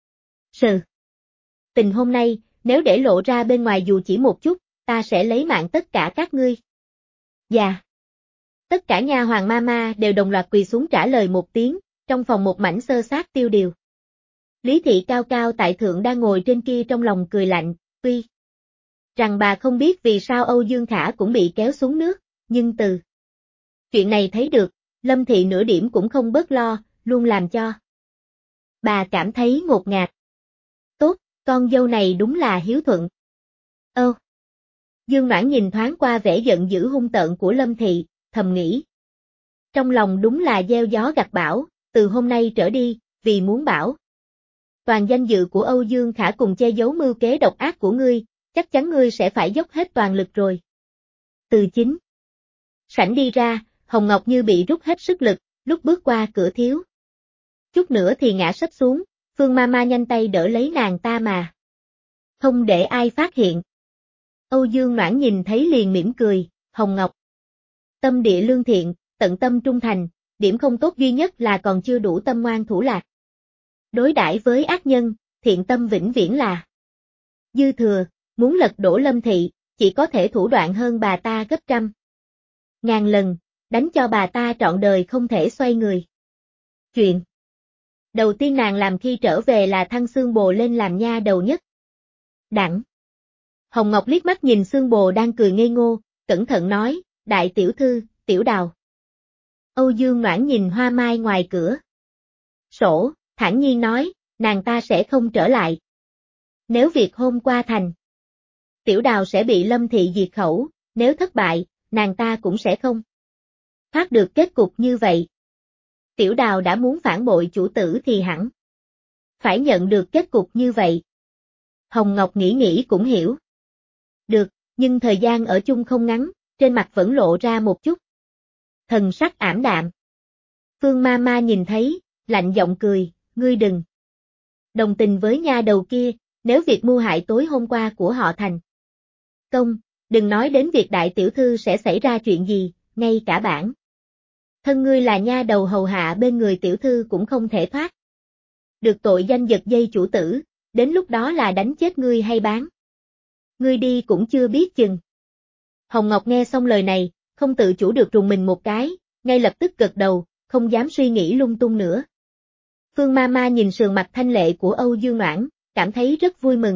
Sự tình hôm nay, nếu để lộ ra bên ngoài dù chỉ một chút, ta sẽ lấy mạng tất cả các ngươi. Dạ. Tất cả nha hoàn ma ma đều đồng loạt quỳ xuống trả lời một tiếng, trong phòng một mảnh xơ xác tiêu điều. Lý thị cao cao tại thượng đang ngồi trên kia trong lòng cười lạnh, tuy rằng bà không biết vì sao Âu Dương Khả cũng bị kéo xuống nước, nhưng từ chuyện này thấy được, Lâm Thị nửa điểm cũng không bớt lo, luôn làm cho bà cảm thấy ngột ngạt. Tốt, con dâu này đúng là hiếu thuận. Ơ. Dương Noãn nhìn thoáng qua vẻ giận dữ hung tợn của Lâm Thị, thầm nghĩ. Trong lòng đúng là gieo gió gặt bão, từ hôm nay trở đi, vì muốn bảo toàn danh dự của Âu Dương Khả cùng che giấu mưu kế độc ác của ngươi, chắc chắn ngươi sẽ phải dốc hết toàn lực rồi. Từ chính sảnh đi ra, Hồng Ngọc như bị rút hết sức lực, lúc bước qua cửa thiếu chút nữa thì ngã sấp xuống, Phương Mama nhanh tay đỡ lấy nàng ta mà không để ai phát hiện. Âu Dương Noãn nhìn thấy liền mỉm cười, Hồng Ngọc. Tâm địa lương thiện, tận tâm trung thành, điểm không tốt duy nhất là còn chưa đủ tâm ngoan thủ lạc. Đối đãi với ác nhân, thiện tâm vĩnh viễn là dư thừa, muốn lật đổ Lâm thị, chỉ có thể thủ đoạn hơn bà ta gấp trăm ngàn lần, đánh cho bà ta trọn đời không thể xoay người. Chuyện đầu tiên nàng làm khi trở về là thăng Xương Bồ lên làm nha đầu nhất đẳng. Hồng Ngọc liếc mắt nhìn Xương Bồ đang cười ngây ngô, cẩn thận nói, đại tiểu thư, tiểu đào. Âu Dương Noãn nhìn hoa mai ngoài cửa sổ, thản nhiên nói, nàng ta sẽ không trở lại. Nếu việc hôm qua thành, tiểu đào sẽ bị Lâm thị diệt khẩu, nếu thất bại, nàng ta cũng sẽ không thoát được kết cục như vậy. Tiểu đào đã muốn phản bội chủ tử thì hẳn phải nhận được kết cục như vậy. Hồng Ngọc nghĩ nghĩ cũng hiểu được, nhưng thời gian ở chung không ngắn, trên mặt vẫn lộ ra một chút thần sắc ảm đạm. Phương ma ma nhìn thấy, lạnh giọng cười, ngươi đừng đồng tình với nha đầu kia, nếu việc mưu hại tối hôm qua của họ thành công, đừng nói đến việc đại tiểu thư sẽ xảy ra chuyện gì, ngay cả bản thân ngươi là nha đầu hầu hạ bên người tiểu thư cũng không thể thoát được tội danh giật dây chủ tử, đến lúc đó là đánh chết ngươi hay bán ngươi đi cũng chưa biết chừng. Hồng Ngọc nghe xong lời này, không tự chủ được rùng mình một cái, ngay lập tức gật đầu, không dám suy nghĩ lung tung nữa. Phương ma ma nhìn sườn mặt thanh lệ của Âu Dương Noãn, cảm thấy rất vui mừng.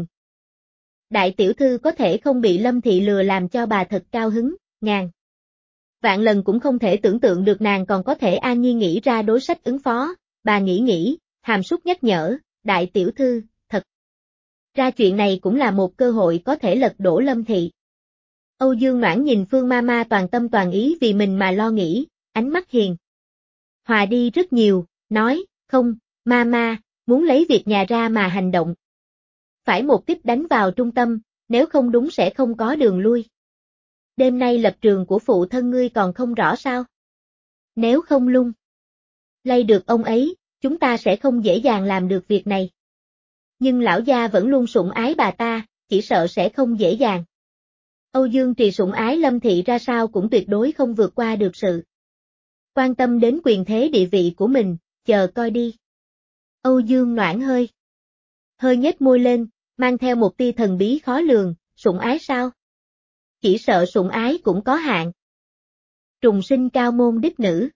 Đại tiểu thư có thể không bị Lâm thị lừa làm cho bà thật cao hứng, ngàn vạn lần cũng không thể tưởng tượng được nàng còn có thể an nhiên nghĩ ra đối sách ứng phó, bà nghĩ nghĩ, hàm súc nhắc nhở, đại tiểu thư, thật ra chuyện này cũng là một cơ hội có thể lật đổ Lâm thị. Âu Dương Noãn nhìn Phương ma ma toàn tâm toàn ý vì mình mà lo nghĩ, ánh mắt hiền hòa đi rất nhiều, nói, không, ma ma, muốn lấy việc nhà ra mà hành động. Phải một kích đánh vào trung tâm, nếu không đúng sẽ không có đường lui. Đêm nay lập trường của phụ thân ngươi còn không rõ sao? Nếu không lung lay được ông ấy, chúng ta sẽ không dễ dàng làm được việc này. Nhưng lão gia vẫn luôn sủng ái bà ta, chỉ sợ sẽ không dễ dàng. Âu Dương Trì sủng ái Lâm thị ra sao cũng tuyệt đối không vượt qua được sự quan tâm đến quyền thế địa vị của mình, chờ coi đi. Âu Dương Noãn hơi hơi nhếch môi lên, mang theo một tia thần bí khó lường, sủng ái sao? Chỉ sợ sủng ái cũng có hạn. Trùng sinh cao môn đích nữ.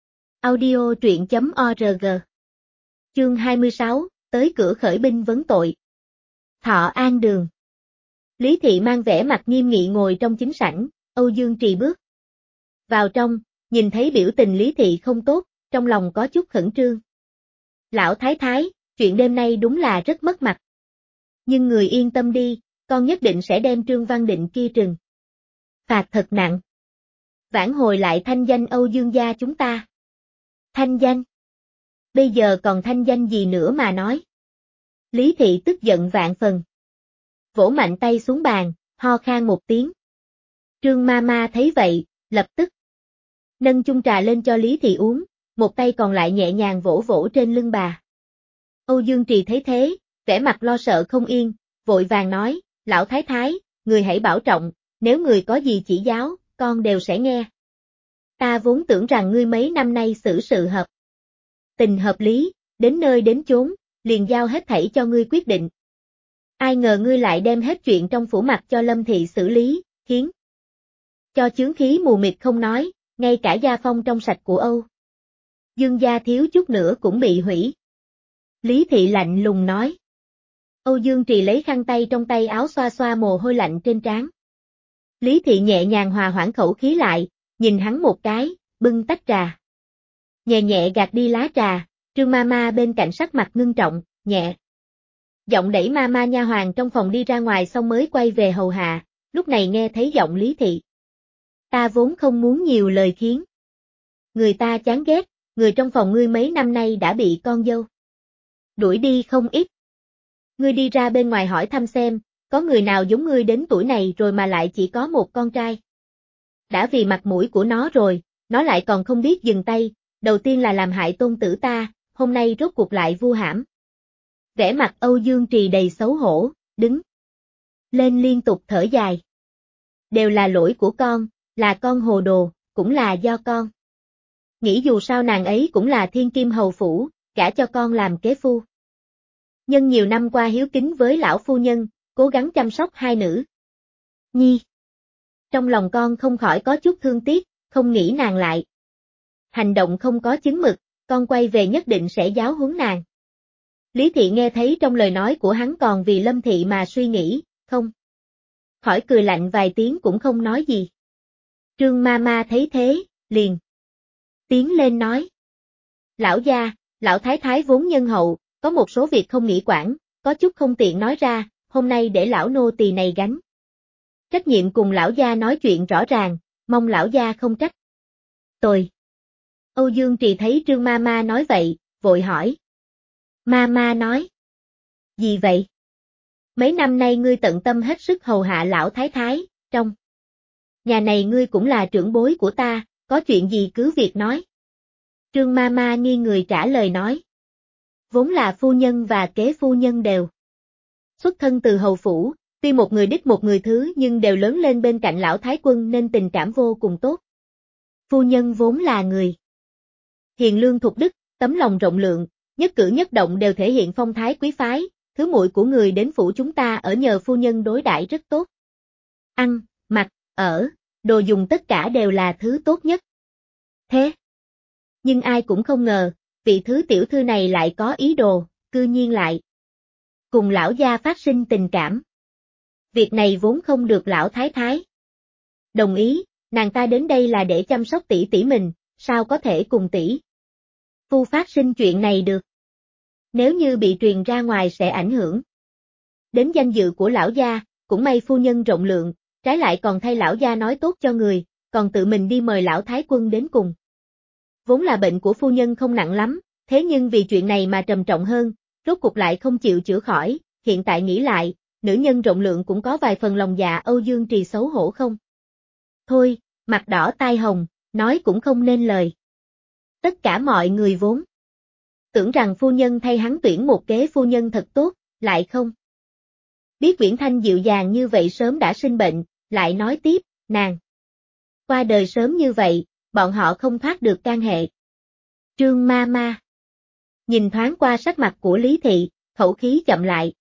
Audio truyện chấm org. Chương hai mươi sáu, tới cửa khởi binh vấn tội. Thọ An Đường. Lý Thị mang vẻ mặt nghiêm nghị ngồi trong chính sảnh, Âu Dương Trì bước vào trong, nhìn thấy biểu tình Lý Thị không tốt, trong lòng có chút khẩn trương. Lão Thái Thái, chuyện đêm nay đúng là rất mất mặt. Nhưng người yên tâm đi, con nhất định sẽ đem Trương Văn Định kia trừng phạt thật nặng. Vãn hồi lại thanh danh Âu Dương gia chúng ta. Thanh danh? Bây giờ còn thanh danh gì nữa mà nói? Lý Thị tức giận vạn phần. Vỗ mạnh tay xuống bàn, ho khan một tiếng. Trương ma ma thấy vậy, lập tức nâng chung trà lên cho Lý Thị uống, một tay còn lại nhẹ nhàng vỗ vỗ trên lưng bà. Âu Dương Trì thấy thế, vẻ mặt lo sợ không yên, vội vàng nói, lão thái thái, người hãy bảo trọng, nếu người có gì chỉ giáo, con đều sẽ nghe. Ta vốn tưởng rằng ngươi mấy năm nay xử sự hợp tình hợp lý, đến nơi đến chốn, liền giao hết thảy cho ngươi quyết định. Ai ngờ ngươi lại đem hết chuyện trong phủ mặt cho Lâm thị xử lý, khiến cho chướng khí mù mịt không nói, ngay cả gia phong trong sạch của Âu Dương gia thiếu chút nữa cũng bị hủy. Lý Thị lạnh lùng nói. Âu Dương Trì lấy khăn tay trong tay áo xoa xoa mồ hôi lạnh trên trán. Lý Thị nhẹ nhàng hòa hoãn khẩu khí lại, nhìn hắn một cái, bưng tách trà. Nhẹ nhẹ gạt đi lá trà, Trương ma ma bên cạnh sắc mặt ngưng trọng, nhẹ giọng đẩy ma ma nha hoàn trong phòng đi ra ngoài xong mới quay về hầu hạ, lúc này nghe thấy giọng Lý Thị. Ta vốn không muốn nhiều lời khiến người ta chán ghét, người trong phòng ngươi mấy năm nay đã bị con dâu đuổi đi không ít. Ngươi đi ra bên ngoài hỏi thăm xem, có người nào giống ngươi đến tuổi này rồi mà lại chỉ có một con trai. Đã vì mặt mũi của nó rồi, nó lại còn không biết dừng tay, đầu tiên là làm hại tôn tử ta, hôm nay rốt cuộc lại vu hãm. Vẻ mặt Âu Dương Trì đầy xấu hổ, đứng lên liên tục thở dài. Đều là lỗi của con, là con hồ đồ, cũng là do con. Nghĩ dù sao nàng ấy cũng là thiên kim hầu phủ, gả cho con làm kế phu. Nhân nhiều năm qua hiếu kính với lão phu nhân, cố gắng chăm sóc hai nữ nhi. Trong lòng con không khỏi có chút thương tiếc, không nghĩ nàng lại. Hành động không có chứng mực, con quay về nhất định sẽ giáo huấn nàng. Lý Thị nghe thấy trong lời nói của hắn còn vì Lâm Thị mà suy nghĩ, không khỏi cười lạnh vài tiếng cũng không nói gì. Trương ma ma thấy thế, liền tiến lên nói. Lão gia, lão thái thái vốn nhân hậu, có một số việc không nghĩ quản, có chút không tiện nói ra, hôm nay để lão nô tỳ này gánh trách nhiệm cùng lão gia nói chuyện rõ ràng, mong lão gia không trách. Tôi. Âu Dương Trì thấy Trương ma ma nói vậy, vội hỏi. Ma ma nói. Gì vậy? Mấy năm nay ngươi tận tâm hết sức hầu hạ lão thái thái, trong nhà này ngươi cũng là trưởng bối của ta, có chuyện gì cứ việc nói. Trương ma ma nghi người trả lời nói. Vốn là phu nhân và kế phu nhân đều xuất thân từ hầu phủ, tuy một người đích một người thứ nhưng đều lớn lên bên cạnh lão thái quân nên tình cảm vô cùng tốt. Phu nhân vốn là người hiền lương thục đức, tấm lòng rộng lượng, nhất cử nhất động đều thể hiện phong thái quý phái, thứ muội của người đến phủ chúng ta ở nhờ phu nhân đối đãi rất tốt. Ăn, mặc, ở, đồ dùng tất cả đều là thứ tốt nhất. Thế nhưng ai cũng không ngờ, vị thứ tiểu thư này lại có ý đồ, cư nhiên lại cùng lão gia phát sinh tình cảm. Việc này vốn không được lão thái thái đồng ý, nàng ta đến đây là để chăm sóc tỷ tỷ mình, sao có thể cùng tỷ phu phát sinh chuyện này được. Nếu như bị truyền ra ngoài sẽ ảnh hưởng đến danh dự của lão gia, cũng may phu nhân rộng lượng, trái lại còn thay lão gia nói tốt cho người, còn tự mình đi mời lão thái quân đến cùng. Vốn là bệnh của phu nhân không nặng lắm, thế nhưng vì chuyện này mà trầm trọng hơn, rốt cục lại không chịu chữa khỏi, hiện tại nghĩ lại, nữ nhân rộng lượng cũng có vài phần lòng dạ. Âu Dương Trì xấu hổ không thôi, mặt đỏ tai hồng, nói cũng không nên lời. Tất cả mọi người vốn tưởng rằng phu nhân thay hắn tuyển một kế phu nhân thật tốt, lại không biết Viễn Thanh dịu dàng như vậy sớm đã sinh bệnh, lại nói tiếp, nàng qua đời sớm như vậy, bọn họ không thoát được can hệ. Trương ma ma nhìn thoáng qua sắc mặt của Lý Thị, khẩu khí chậm lại.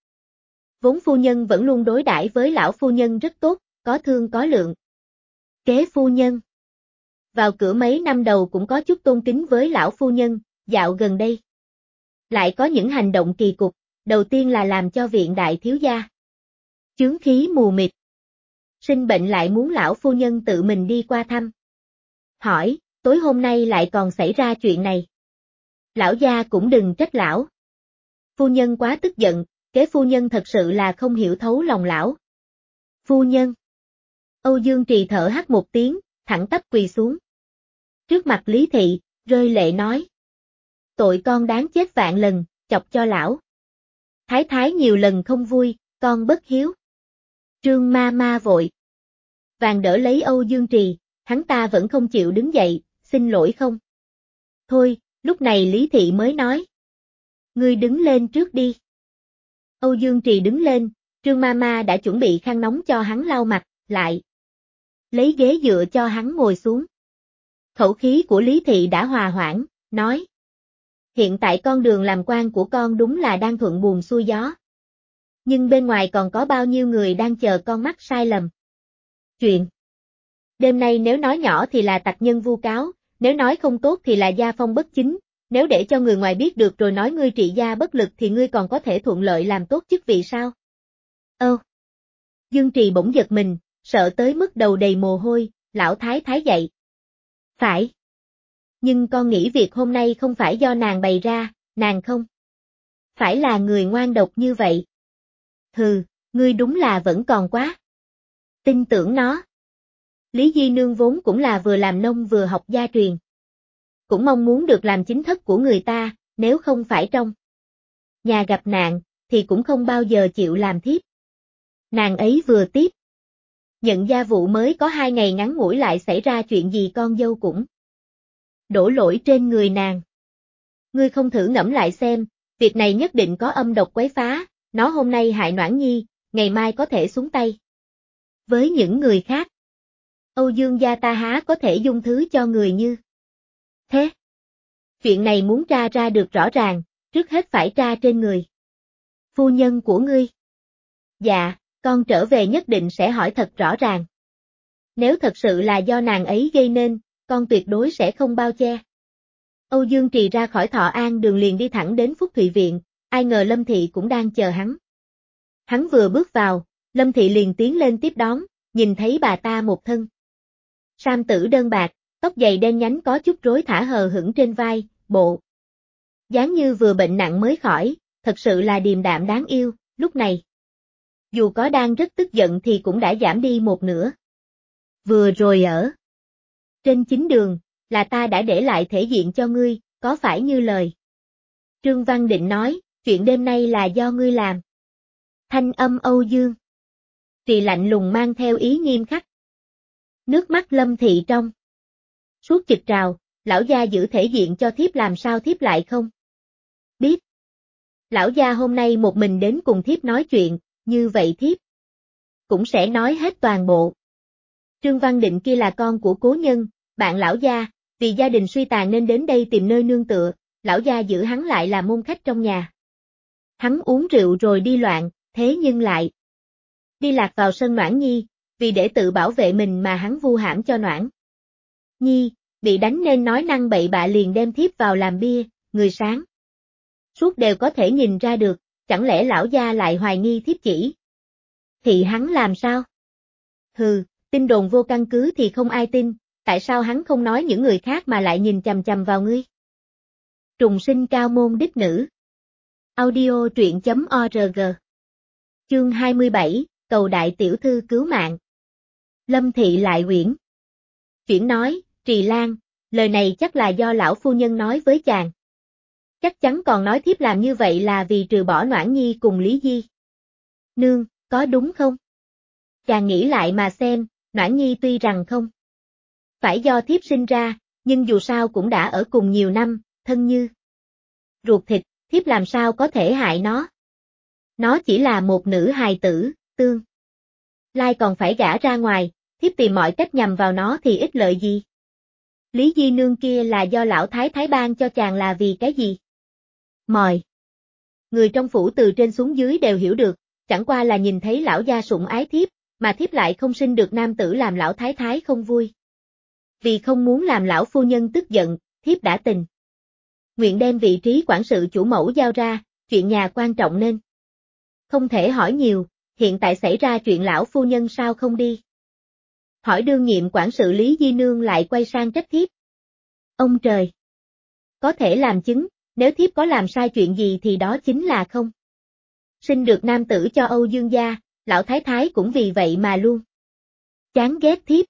Vốn phu nhân vẫn luôn đối đãi với lão phu nhân rất tốt, có thương có lượng. Kế phu nhân vào cửa mấy năm đầu cũng có chút tôn kính với lão phu nhân, dạo gần đây lại có những hành động kỳ cục, đầu tiên là làm cho viện đại thiếu gia chướng khí mù mịt. Sinh bệnh lại muốn lão phu nhân tự mình đi qua thăm. Hỏi, tối hôm nay lại còn xảy ra chuyện này. Lão gia cũng đừng trách lão phu nhân quá tức giận, kế phu nhân thật sự là không hiểu thấu lòng lão phu nhân. Âu Dương Trì thở hắt một tiếng, thẳng tắp quỳ xuống trước mặt Lý Thị, rơi lệ nói. Tội con đáng chết vạn lần, chọc cho lão thái thái nhiều lần không vui, con bất hiếu. Trương ma ma vội vàng đỡ lấy Âu Dương Trì, hắn ta vẫn không chịu đứng dậy, xin lỗi không thôi. Lúc này Lý Thị mới nói. Ngươi đứng lên trước đi. Âu Dương Trì đứng lên, Trương ma ma đã chuẩn bị khăn nóng cho hắn lau mặt, lại lấy ghế dựa cho hắn ngồi xuống. Khẩu khí của Lý Thị đã hòa hoãn, nói. Hiện tại con đường làm quan của con đúng là đang thuận buồm xuôi gió. Nhưng bên ngoài còn có bao nhiêu người đang chờ con mắc sai lầm. Chuyện đêm nay nếu nói nhỏ thì là tặc nhân vu cáo, nếu nói không tốt thì là gia phong bất chính, nếu để cho người ngoài biết được rồi nói ngươi trị gia bất lực thì ngươi còn có thể thuận lợi làm tốt chức vị sao? Ơ! Dương Trì bỗng giật mình, sợ tới mức đầu đầy mồ hôi, lão thái thái dậy. Phải. Nhưng con nghĩ việc hôm nay không phải do nàng bày ra, nàng không phải là người ngoan độc như vậy. Hừ, ngươi đúng là vẫn còn quá tin tưởng nó. Lý Di Nương vốn cũng là vừa làm nông vừa học gia truyền. Cũng mong muốn được làm chính thất của người ta, nếu không phải trong nhà gặp nạn, thì cũng không bao giờ chịu làm thiếp. Nàng ấy vừa tiếp nhận gia vụ mới có hai ngày ngắn ngủi lại xảy ra chuyện gì con dâu cũng đổ lỗi trên người nàng. Ngươi không thử ngẫm lại xem, việc này nhất định có âm độc quấy phá, nó hôm nay hại Noãn Nhi, ngày mai có thể xuống tay với những người khác. Âu Dương gia ta há có thể dung thứ cho người như thế. Chuyện này muốn tra ra được rõ ràng, trước hết phải tra trên người phu nhân của ngươi. Dạ, con trở về nhất định sẽ hỏi thật rõ ràng. Nếu thật sự là do nàng ấy gây nên, con tuyệt đối sẽ không bao che. Âu Dương Trì ra khỏi Thọ An đường liền đi thẳng đến Phúc Thụy Viện, ai ngờ Lâm Thị cũng đang chờ hắn. Hắn vừa bước vào, Lâm Thị liền tiến lên tiếp đón, nhìn thấy bà ta một thân sam tử đơn bạc, tóc dày đen nhánh có chút rối thả hờ hững trên vai, bộ dáng như vừa bệnh nặng mới khỏi, thật sự là điềm đạm đáng yêu, lúc này. Dù có đang rất tức giận thì cũng đã giảm đi một nửa. Vừa rồi ở trên chính đường, là ta đã để lại thể diện cho ngươi, có phải như lời Trương Văn Định nói, chuyện đêm nay là do ngươi làm. Thanh âm Âu Dương Trì lạnh lùng mang theo ý nghiêm khắc. Nước mắt Lâm Thị trong suốt chực trào, lão gia giữ thể diện cho thiếp làm sao thiếp lại không biết. Lão gia hôm nay một mình đến cùng thiếp nói chuyện, như vậy thiếp cũng sẽ nói hết toàn bộ. Trương Văn Định kia là con của cố nhân, bạn lão gia, vì gia đình suy tàn nên đến đây tìm nơi nương tựa, lão gia giữ hắn lại là môn khách trong nhà. Hắn uống rượu rồi đi loạn, thế nhưng lại đi lạc vào sân Noãn Nhi, vì để tự bảo vệ mình mà hắn vu hãm cho Noãn Nhi, bị đánh nên nói năng bậy bạ liền đem thiếp vào làm bia, người sáng suốt đều có thể nhìn ra được, chẳng lẽ lão gia lại hoài nghi thiếp chỉ thì hắn làm sao? Hừ, tin đồn vô căn cứ thì không ai tin, tại sao hắn không nói những người khác mà lại nhìn chằm chằm vào ngươi? Trùng sinh cao môn đích nữ. Audio truyện chấm org. Chương hai mươi bảy, cầu đại tiểu thư cứu mạng. Lâm Thị lại uyển chuyển nói, Trì Lan, lời này chắc là do lão phu nhân nói với chàng. Chắc chắn còn nói thiếp làm như vậy là vì trừ bỏ Noãn Nhi cùng Lý Di Nương, có đúng không? Chàng nghĩ lại mà xem, Noãn Nhi tuy rằng không phải do thiếp sinh ra, nhưng dù sao cũng đã ở cùng nhiều năm, thân như ruột thịt, thiếp làm sao có thể hại nó. Nó chỉ là một nữ hài tử, tương lai còn phải gả ra ngoài, thiếp tìm mọi cách nhằm vào nó thì ích lợi gì? Lý Di Nương kia là do lão thái thái ban cho chàng là vì cái gì? Mời người trong phủ từ trên xuống dưới đều hiểu được, chẳng qua là nhìn thấy lão gia sủng ái thiếp, mà thiếp lại không sinh được nam tử làm lão thái thái không vui. Vì không muốn làm lão phu nhân tức giận, thiếp đã tình nguyện đem vị trí quản sự chủ mẫu giao ra, chuyện nhà quan trọng nên không thể hỏi nhiều, hiện tại xảy ra chuyện lão phu nhân sao không đi hỏi đương nhiệm quản sự Lý Di Nương lại quay sang trách thiếp. Ông trời có thể làm chứng, nếu thiếp có làm sai chuyện gì thì đó chính là không sinh được nam tử cho Âu Dương gia, lão thái thái cũng vì vậy mà luôn chán ghét thiếp.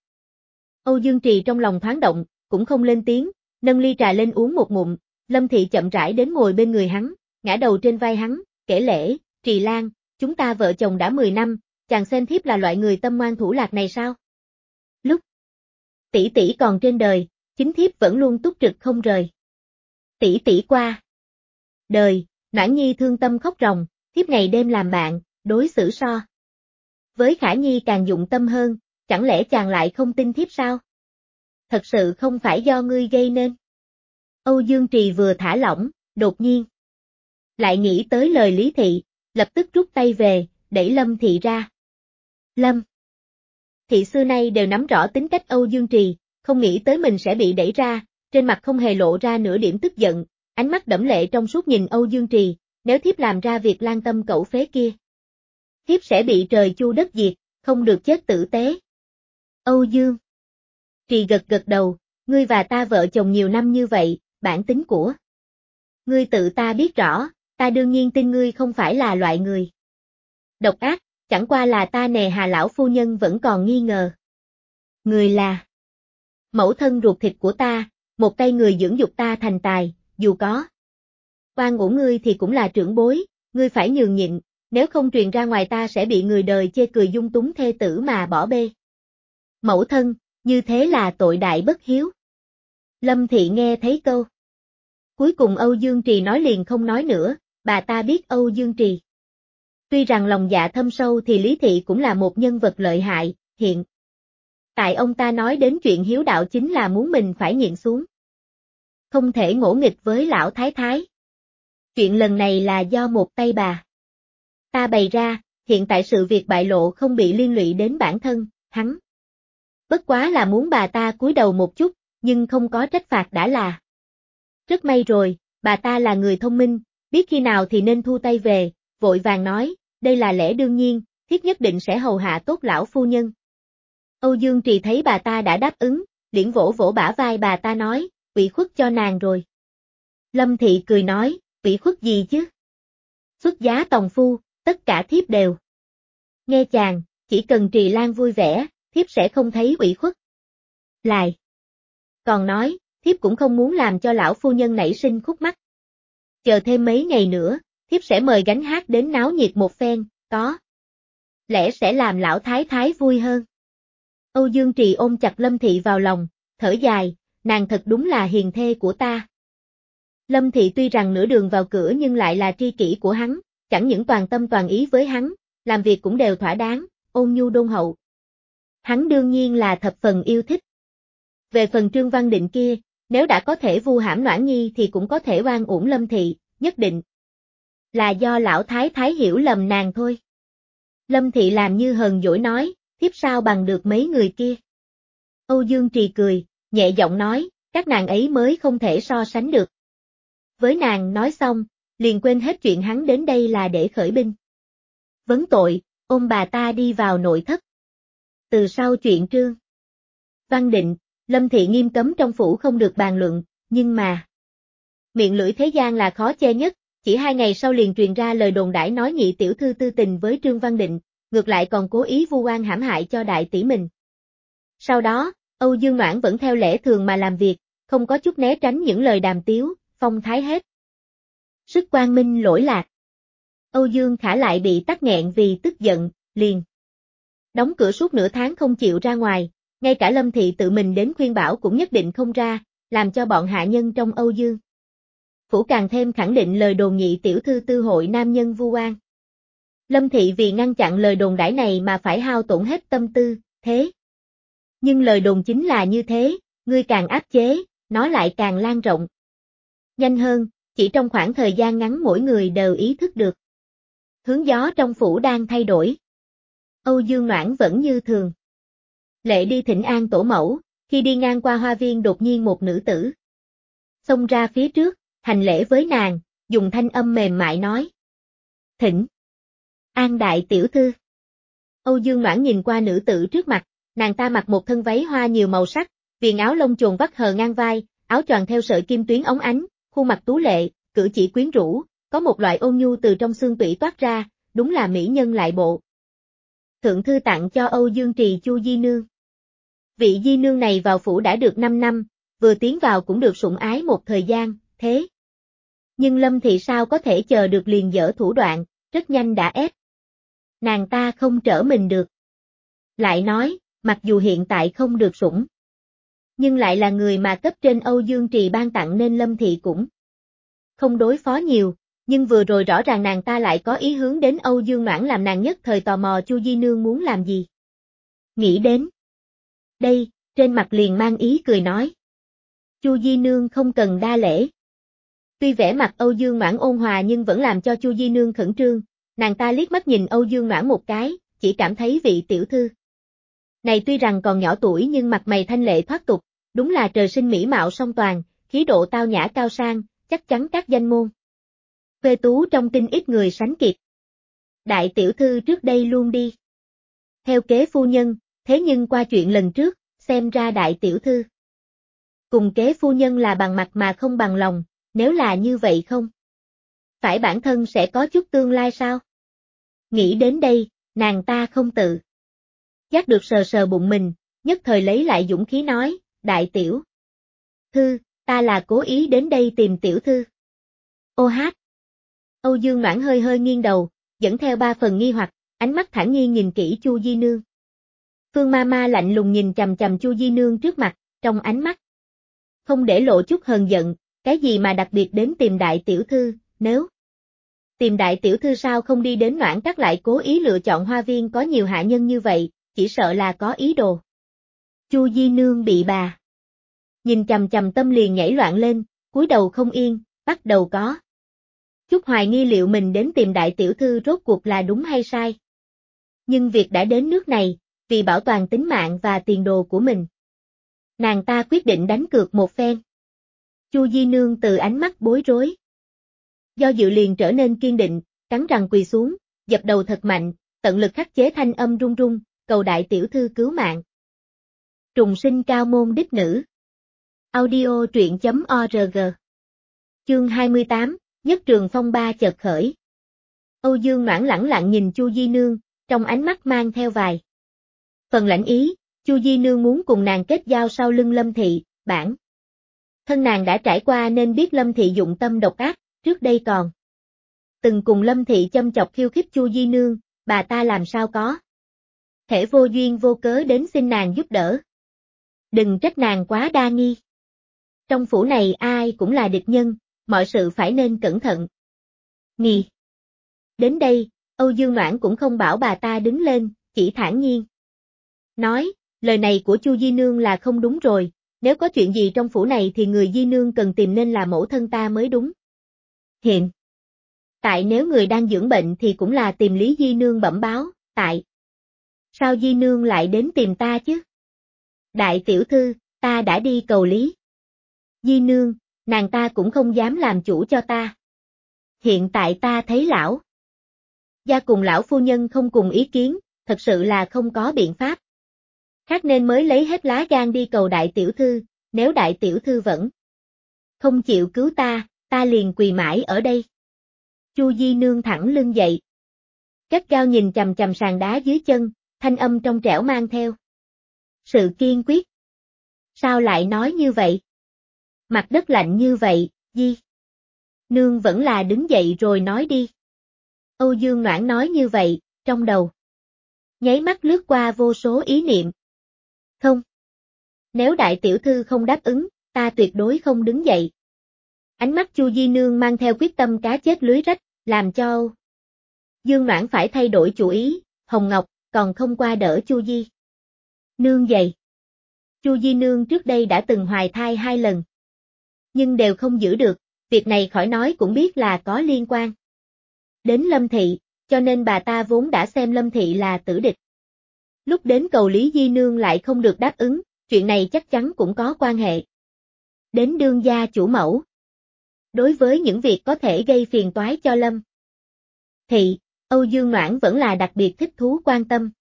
Âu Dương Trì trong lòng thoáng động, cũng không lên tiếng, nâng ly trà lên uống một ngụm. Lâm Thị chậm rãi đến ngồi bên người hắn, ngã đầu trên vai hắn, kể lễ, Trì Lan, chúng ta vợ chồng đã mười năm, chàng xem thiếp là loại người tâm ngoan thủ lạc này sao? Lúc tỷ tỷ còn trên đời, chính thiếp vẫn luôn túc trực không rời. Tỷ tỷ qua đời, Noãn Nhi thương tâm khóc ròng, thiếp ngày đêm làm bạn, đối xử so với Khả Nhi càng dụng tâm hơn, chẳng lẽ chàng lại không tin thiếp sao? Thật sự không phải do ngươi gây nên. Âu Dương Trì vừa thả lỏng, đột nhiên lại nghĩ tới lời Lý Thị, lập tức rút tay về, đẩy Lâm Thị ra. Lâm Thị xưa nay đều nắm rõ tính cách Âu Dương Trì, không nghĩ tới mình sẽ bị đẩy ra, trên mặt không hề lộ ra nửa điểm tức giận, ánh mắt đẫm lệ trong suốt nhìn Âu Dương Trì, nếu thiếp làm ra việc lan tâm cẩu phế kia, thiếp sẽ bị trời chu đất diệt, không được chết tử tế. Âu Dương Trì gật gật đầu, ngươi và ta vợ chồng nhiều năm như vậy, bản tính của ngươi tự ta biết rõ, ta đương nhiên tin ngươi không phải là loại người độc ác, chẳng qua là ta nề hà lão phu nhân vẫn còn nghi ngờ. Người là mẫu thân ruột thịt của ta, một tay người dưỡng dục ta thành tài, dù có oan uổng ngươi thì cũng là trưởng bối, ngươi phải nhường nhịn, nếu không truyền ra ngoài ta sẽ bị người đời chê cười dung túng thê tử mà bỏ bê mẫu thân, như thế là tội đại bất hiếu. Lâm Thị nghe thấy câu cuối cùng Âu Dương Trì nói liền không nói nữa, bà ta biết Âu Dương Trì tuy rằng lòng dạ thâm sâu thì Lý Thị cũng là một nhân vật lợi hại, hiện Tại ông ta nói đến chuyện hiếu đạo chính là muốn mình phải nhịn xuống. Không thể ngỗ nghịch với lão thái thái. Chuyện lần này là do một tay bà ta bày ra, hiện tại sự việc bại lộ không bị liên lụy đến bản thân, hắn. Bất quá là muốn bà ta cúi đầu một chút, nhưng không có trách phạt đã là. Rất may rồi, bà ta là người thông minh, biết khi nào thì nên thu tay về, vội vàng nói, đây là lẽ đương nhiên, thiếp nhất định sẽ hầu hạ tốt lão phu nhân. Âu Dương Trì thấy bà ta đã đáp ứng, liền vỗ vỗ bả vai bà ta nói, ủy khuất cho nàng rồi. Lâm Thị cười nói, ủy khuất gì chứ? Xuất giá tòng phu, tất cả thiếp đều. Nghe chàng, chỉ cần Trì Lan vui vẻ, thiếp sẽ không thấy ủy khuất. Lại. Còn nói, thiếp cũng không muốn làm cho lão phu nhân nảy sinh khúc mắc. Chờ thêm mấy ngày nữa, thiếp sẽ mời gánh hát đến náo nhiệt một phen, có. Lẽ sẽ làm lão thái thái vui hơn. Âu Dương Trì ôm chặt Lâm Thị vào lòng, thở dài, nàng thật đúng là hiền thê của ta. Lâm Thị tuy rằng nửa đường vào cửa nhưng lại là tri kỷ của hắn, chẳng những toàn tâm toàn ý với hắn, làm việc cũng đều thỏa đáng, ôn nhu đôn hậu. Hắn đương nhiên là thập phần yêu thích. Về phần Trương Văn Định kia, nếu đã có thể vu hãm Noãn Nhi thì cũng có thể oan uổng Lâm Thị, nhất định là do lão thái thái hiểu lầm nàng thôi. Lâm Thị làm như hờn dỗi nói, thiếp sao bằng được mấy người kia. Âu Dương Trì cười, nhẹ giọng nói, các nàng ấy mới không thể so sánh được. Với nàng nói xong, liền quên hết chuyện hắn đến đây là để khởi binh. Vấn tội, ôm bà ta đi vào nội thất. Từ sau chuyện Trương Văn Định, Lâm Thị nghiêm cấm trong phủ không được bàn luận, nhưng mà miệng lưỡi thế gian là khó che nhất, chỉ hai ngày sau liền truyền ra lời đồn đãi nói nhị tiểu thư tư tình với Trương Văn Định, ngược lại còn cố ý vu oan hãm hại cho đại tỷ mình. Sau đó, Âu Dương Noãn vẫn theo lẽ thường mà làm việc, không có chút né tránh những lời đàm tiếu, phong thái hết. Sức quang minh lỗi lạc. Âu Dương Khả lại bị tắc nghẹn vì tức giận, liền đóng cửa suốt nửa tháng không chịu ra ngoài, ngay cả Lâm Thị tự mình đến khuyên bảo cũng nhất định không ra, làm cho bọn hạ nhân trong Âu Dương phủ càng thêm khẳng định lời đồn nhị tiểu thư tư hội nam nhân vu oan. Lâm Thị vì ngăn chặn lời đồn đãi này mà phải hao tổn hết tâm tư, thế. Nhưng lời đồn chính là như thế, ngươi càng áp chế, nó lại càng lan rộng. Nhanh hơn, chỉ trong khoảng thời gian ngắn mỗi người đều ý thức được. Hướng gió trong phủ đang thay đổi. Âu Dương Noãn vẫn như thường. Lệ đi thỉnh an tổ mẫu, khi đi ngang qua hoa viên đột nhiên một nữ tử xông ra phía trước, hành lễ với nàng, dùng thanh âm mềm mại nói. Thỉnh. An đại tiểu thư. Âu Dương Noãn nhìn qua nữ tử trước mặt, nàng ta mặc một thân váy hoa nhiều màu sắc, viền áo lông chồn vắt hờ ngang vai, áo choàng theo sợi kim tuyến óng ánh, khuôn mặt tú lệ, cử chỉ quyến rũ, có một loại ôn nhu từ trong xương tủy toát ra, đúng là mỹ nhân lại bộ. Thượng thư tặng cho Âu Dương Trì Chu Di Nương. Vị Di Nương này vào phủ đã được năm năm, vừa tiến vào cũng được sủng ái một thời gian, thế. Nhưng Lâm Thị sao có thể chờ được liền dở thủ đoạn, rất nhanh đã ép. Nàng ta không trở mình được. Lại nói, mặc dù hiện tại không được sủng, nhưng lại là người mà cấp trên Âu Dương Trì ban tặng nên Lâm Thị cũng không đối phó nhiều, nhưng vừa rồi rõ ràng nàng ta lại có ý hướng đến Âu Dương Noãn làm nàng nhất thời tò mò Chu Di Nương muốn làm gì. Nghĩ đến đây, trên mặt liền mang ý cười nói. Chu Di Nương không cần đa lễ. Tuy vẻ mặt Âu Dương Noãn ôn hòa nhưng vẫn làm cho Chu Di Nương khẩn trương, nàng ta liếc mắt nhìn Âu Dương Noãn một cái, chỉ cảm thấy vị tiểu thư này tuy rằng còn nhỏ tuổi nhưng mặt mày thanh lệ thoát tục, đúng là trời sinh mỹ mạo song toàn, khí độ tao nhã cao sang, chắc chắn các danh môn khuê tú trong kinh ít người sánh kịp. Đại tiểu thư trước đây luôn đi theo kế phu nhân, thế nhưng qua chuyện lần trước, xem ra đại tiểu thư cùng kế phu nhân là bằng mặt mà không bằng lòng, nếu là như vậy không? Phải bản thân sẽ có chút tương lai sao? Nghĩ đến đây, nàng ta không tự giác được sờ sờ bụng mình, nhất thời lấy lại dũng khí nói, đại tiểu thư, ta là cố ý đến đây tìm tiểu thư. Ô hát! Âu Dương Noãn hơi hơi nghiêng đầu, dẫn theo ba phần nghi hoặc, ánh mắt thản nhiên nhìn kỹ Chu Di Nương. Phương ma ma lạnh lùng nhìn chằm chằm Chu Di Nương trước mặt, trong ánh mắt không để lộ chút hờn giận, cái gì mà đặc biệt đến tìm đại tiểu thư, nếu tìm đại tiểu thư sao không đi đến Noãn Các lại cố ý lựa chọn hoa viên có nhiều hạ nhân như vậy, chỉ sợ là có ý đồ Chu Di Nương bị bà nhìn chằm chằm tâm liền nhảy loạn lên, cúi đầu không yên, bắt đầu có chút hoài nghi liệu mình đến tìm đại tiểu thư rốt cuộc là đúng hay sai. Nhưng việc đã đến nước này, vì bảo toàn tính mạng và tiền đồ của mình, nàng ta quyết định đánh cược một phen. Chu Di Nương từ ánh mắt bối rối, do dự liền trở nên kiên định, cắn răng quỳ xuống, dập đầu thật mạnh, tận lực khắc chế thanh âm run run, cầu đại tiểu thư cứu mạng. Trùng sinh cao môn đích nữ. Audio truyện chấm org. Chương hai mươi tám, nhất trường phong ba chợt khởi. Âu Dương Noãn lẳng lặng nhìn Chu Di Nương, trong ánh mắt mang theo vài phần lãnh ý. Chu Di Nương muốn cùng nàng kết giao sau lưng Lâm Thị, bản thân nàng đã trải qua nên biết Lâm Thị dụng tâm độc ác, trước đây còn từng cùng Lâm Thị châm chọc khiêu khích Chu Di Nương, bà ta làm sao có thể vô duyên vô cớ đến xin nàng giúp đỡ. Đừng trách nàng quá đa nghi. Trong phủ này ai cũng là địch nhân, mọi sự phải nên cẩn thận. Nghi. Đến đây, Âu Dương Noãn cũng không bảo bà ta đứng lên, chỉ thản nhiên nói, lời này của Chu Di Nương là không đúng rồi, nếu có chuyện gì trong phủ này thì người Di Nương cần tìm nên là mẫu thân ta mới đúng. Hiện tại nếu người đang dưỡng bệnh thì cũng là tìm Lý Di Nương bẩm báo, tại sao Di Nương lại đến tìm ta chứ? Đại tiểu thư, ta đã đi cầu Lý Di Nương, nàng ta cũng không dám làm chủ cho ta. Hiện tại ta thấy lão gia cùng lão phu nhân không cùng ý kiến, thật sự là không có biện pháp khác nên mới lấy hết lá gan đi cầu đại tiểu thư, nếu đại tiểu thư vẫn không chịu cứu ta, ta liền quỳ mãi ở đây. Chu Di Nương thẳng lưng dậy, gắt gao nhìn chằm chằm sàn đá dưới chân, thanh âm trong trẻo mang theo sự kiên quyết. Sao lại nói như vậy? Mặt đất lạnh như vậy, Di Nương vẫn là đứng dậy rồi nói đi. Âu Dương Noãn nói như vậy, trong đầu nháy mắt lướt qua vô số ý niệm. Không. Nếu đại tiểu thư không đáp ứng, ta tuyệt đối không đứng dậy. Ánh mắt Chu Di Nương mang theo quyết tâm cá chết lưới rách, làm cho Âu Dương Noãn phải thay đổi chủ ý. Hồng Ngọc còn không qua đỡ Chu Di Nương dậy. Chu Di Nương trước đây đã từng hoài thai hai lần, nhưng đều không giữ được, việc này khỏi nói cũng biết là có liên quan đến Lâm Thị, cho nên bà ta vốn đã xem Lâm Thị là tử địch. Lúc đến cầu Lý Di Nương lại không được đáp ứng, chuyện này chắc chắn cũng có quan hệ đến đương gia chủ mẫu. Đối với những việc có thể gây phiền toái cho Lâm Thị, Âu Dương Noãn vẫn là đặc biệt thích thú quan tâm.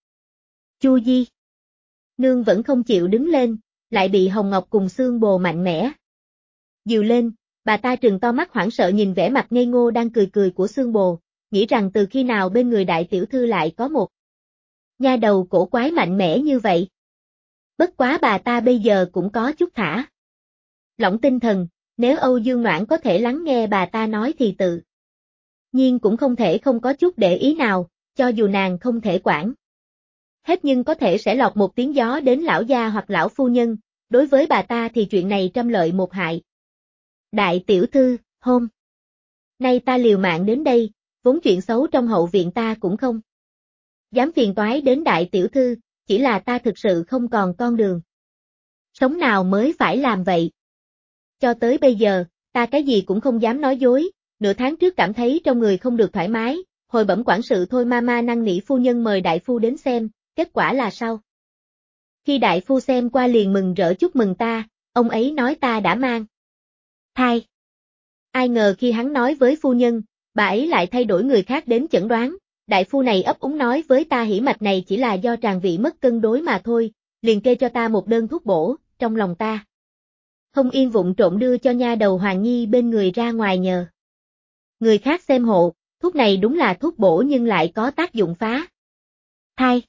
Chu Di Nương vẫn không chịu đứng lên, lại bị Hồng Ngọc cùng Xương Bồ mạnh mẽ dìu lên, bà ta trừng to mắt hoảng sợ nhìn vẻ mặt ngây ngô đang cười cười của Xương Bồ, nghĩ rằng từ khi nào bên người đại tiểu thư lại có một nha đầu cổ quái mạnh mẽ như vậy. Bất quá bà ta bây giờ cũng có chút thả lỏng tinh thần, nếu Âu Dương Noãn có thể lắng nghe bà ta nói thì tự nhiên cũng không thể không có chút để ý nào, cho dù nàng không thể quản hết nhưng có thể sẽ lọt một tiếng gió đến lão gia hoặc lão phu nhân, đối với bà ta thì chuyện này trăm lợi một hại. Đại tiểu thư, hôm nay ta liều mạng đến đây, vốn chuyện xấu trong hậu viện ta cũng không dám phiền toái đến đại tiểu thư, chỉ là ta thực sự không còn con đường sống nào mới phải làm vậy. Cho tới bây giờ, ta cái gì cũng không dám nói dối, nửa tháng trước cảm thấy trong người không được thoải mái, hồi bẩm quản sự Thôi Mama năn nỉ phu nhân mời đại phu đến xem, kết quả là sao? Khi đại phu xem qua liền mừng rỡ chúc mừng ta, ông ấy nói ta đã mang thai. Ai ngờ khi hắn nói với phu nhân, bà ấy lại thay đổi người khác đến chẩn đoán, đại phu này ấp úng nói với ta hỉ mạch này chỉ là do tràng vị mất cân đối mà thôi, liền kê cho ta một đơn thuốc bổ, trong lòng ta không yên vụng trộn đưa cho nha đầu Hoàng Nhi bên người ra ngoài nhờ người khác xem hộ, thuốc này đúng là thuốc bổ nhưng lại có tác dụng phá thai.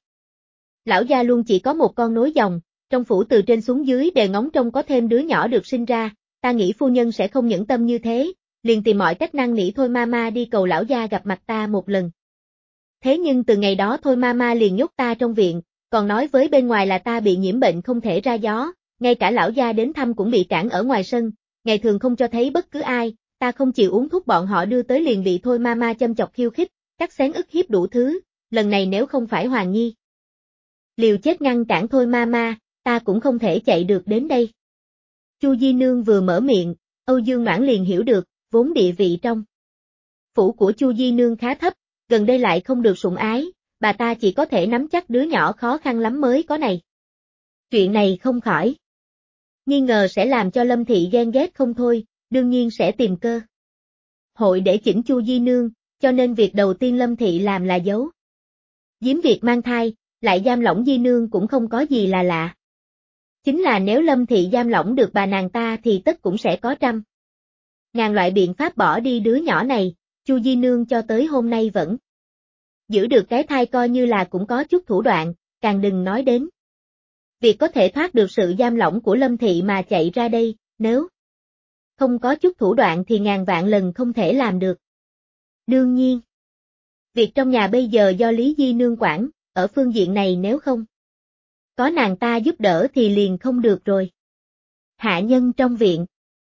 Lão gia luôn chỉ có một con nối dòng, trong phủ từ trên xuống dưới đều ngóng trông có thêm đứa nhỏ được sinh ra, ta nghĩ phu nhân sẽ không nhẫn tâm như thế, liền tìm mọi cách năn nỉ Thôi Mama đi cầu lão gia gặp mặt ta một lần. Thế nhưng từ ngày đó Thôi Mama liền nhốt ta trong viện, còn nói với bên ngoài là ta bị nhiễm bệnh không thể ra gió, ngay cả lão gia đến thăm cũng bị cản ở ngoài sân, ngày thường không cho thấy bất cứ ai, ta không chịu uống thuốc bọn họ đưa tới liền bị Thôi Mama châm chọc khiêu khích, cắt xén ức hiếp đủ thứ, lần này nếu không phải Hoàng Nhi liều chết ngăn cản Thôi Mama, ta cũng không thể chạy được đến đây. Chu Di Nương vừa mở miệng, Âu Dương Noãn liền hiểu được, vốn địa vị trong phủ của Chu Di Nương khá thấp, gần đây lại không được sủng ái, bà ta chỉ có thể nắm chắc đứa nhỏ khó khăn lắm mới có này. Chuyện này không khỏi nghi ngờ sẽ làm cho Lâm Thị ghen ghét không thôi, đương nhiên sẽ tìm cơ hội để chỉnh Chu Di Nương, cho nên việc đầu tiên Lâm Thị làm là giấu giếm việc mang thai, lại giam lỏng Di Nương cũng không có gì là lạ. Chính là nếu Lâm Thị giam lỏng được bà nàng ta thì tất cũng sẽ có trăm ngàn loại biện pháp bỏ đi đứa nhỏ này, Chu Di Nương cho tới hôm nay vẫn giữ được cái thai coi như là cũng có chút thủ đoạn, càng đừng nói đến việc có thể thoát được sự giam lỏng của Lâm Thị mà chạy ra đây, nếu không có chút thủ đoạn thì ngàn vạn lần không thể làm được. Đương nhiên, việc trong nhà bây giờ do Lý Di Nương quản, ở phương diện này nếu không có nàng ta giúp đỡ thì liền không được rồi. Hạ nhân trong viện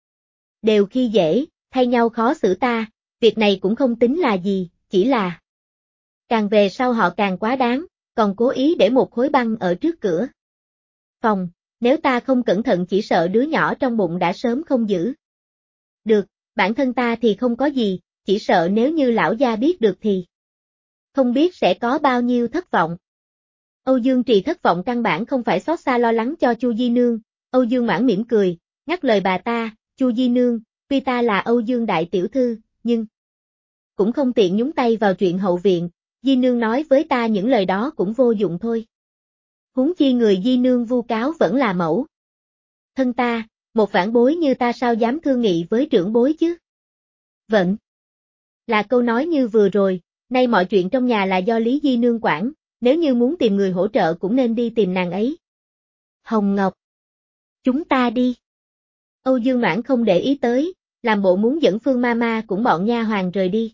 đều khi dễ, thay nhau khó xử ta, việc này cũng không tính là gì, chỉ là càng về sau họ càng quá đáng, còn cố ý để một khối băng ở trước cửa phòng, nếu ta không cẩn thận chỉ sợ đứa nhỏ trong bụng đã sớm không giữ được, bản thân ta thì không có gì, chỉ sợ nếu như lão gia biết được thì không biết sẽ có bao nhiêu thất vọng. Âu Dương Trì thất vọng căn bản không phải xót xa lo lắng cho Chu Di Nương, Âu Dương Mãn mỉm cười, ngắt lời bà ta, Chu Di Nương, tuy ta là Âu Dương đại tiểu thư, nhưng cũng không tiện nhúng tay vào chuyện hậu viện, Di Nương nói với ta những lời đó cũng vô dụng thôi. Huống chi người Di Nương vu cáo vẫn là mẫu thân ta, một vãn bối như ta sao dám thương nghị với trưởng bối chứ? Vẫn là câu nói như vừa rồi, nay mọi chuyện trong nhà là do Lý Di Nương quản, nếu như muốn tìm người hỗ trợ cũng nên đi tìm nàng ấy. Hồng Ngọc, chúng ta đi. Âu Dương Noãn không để ý tới, làm bộ muốn dẫn Phương Mama cũng bọn nha hoàn rời đi.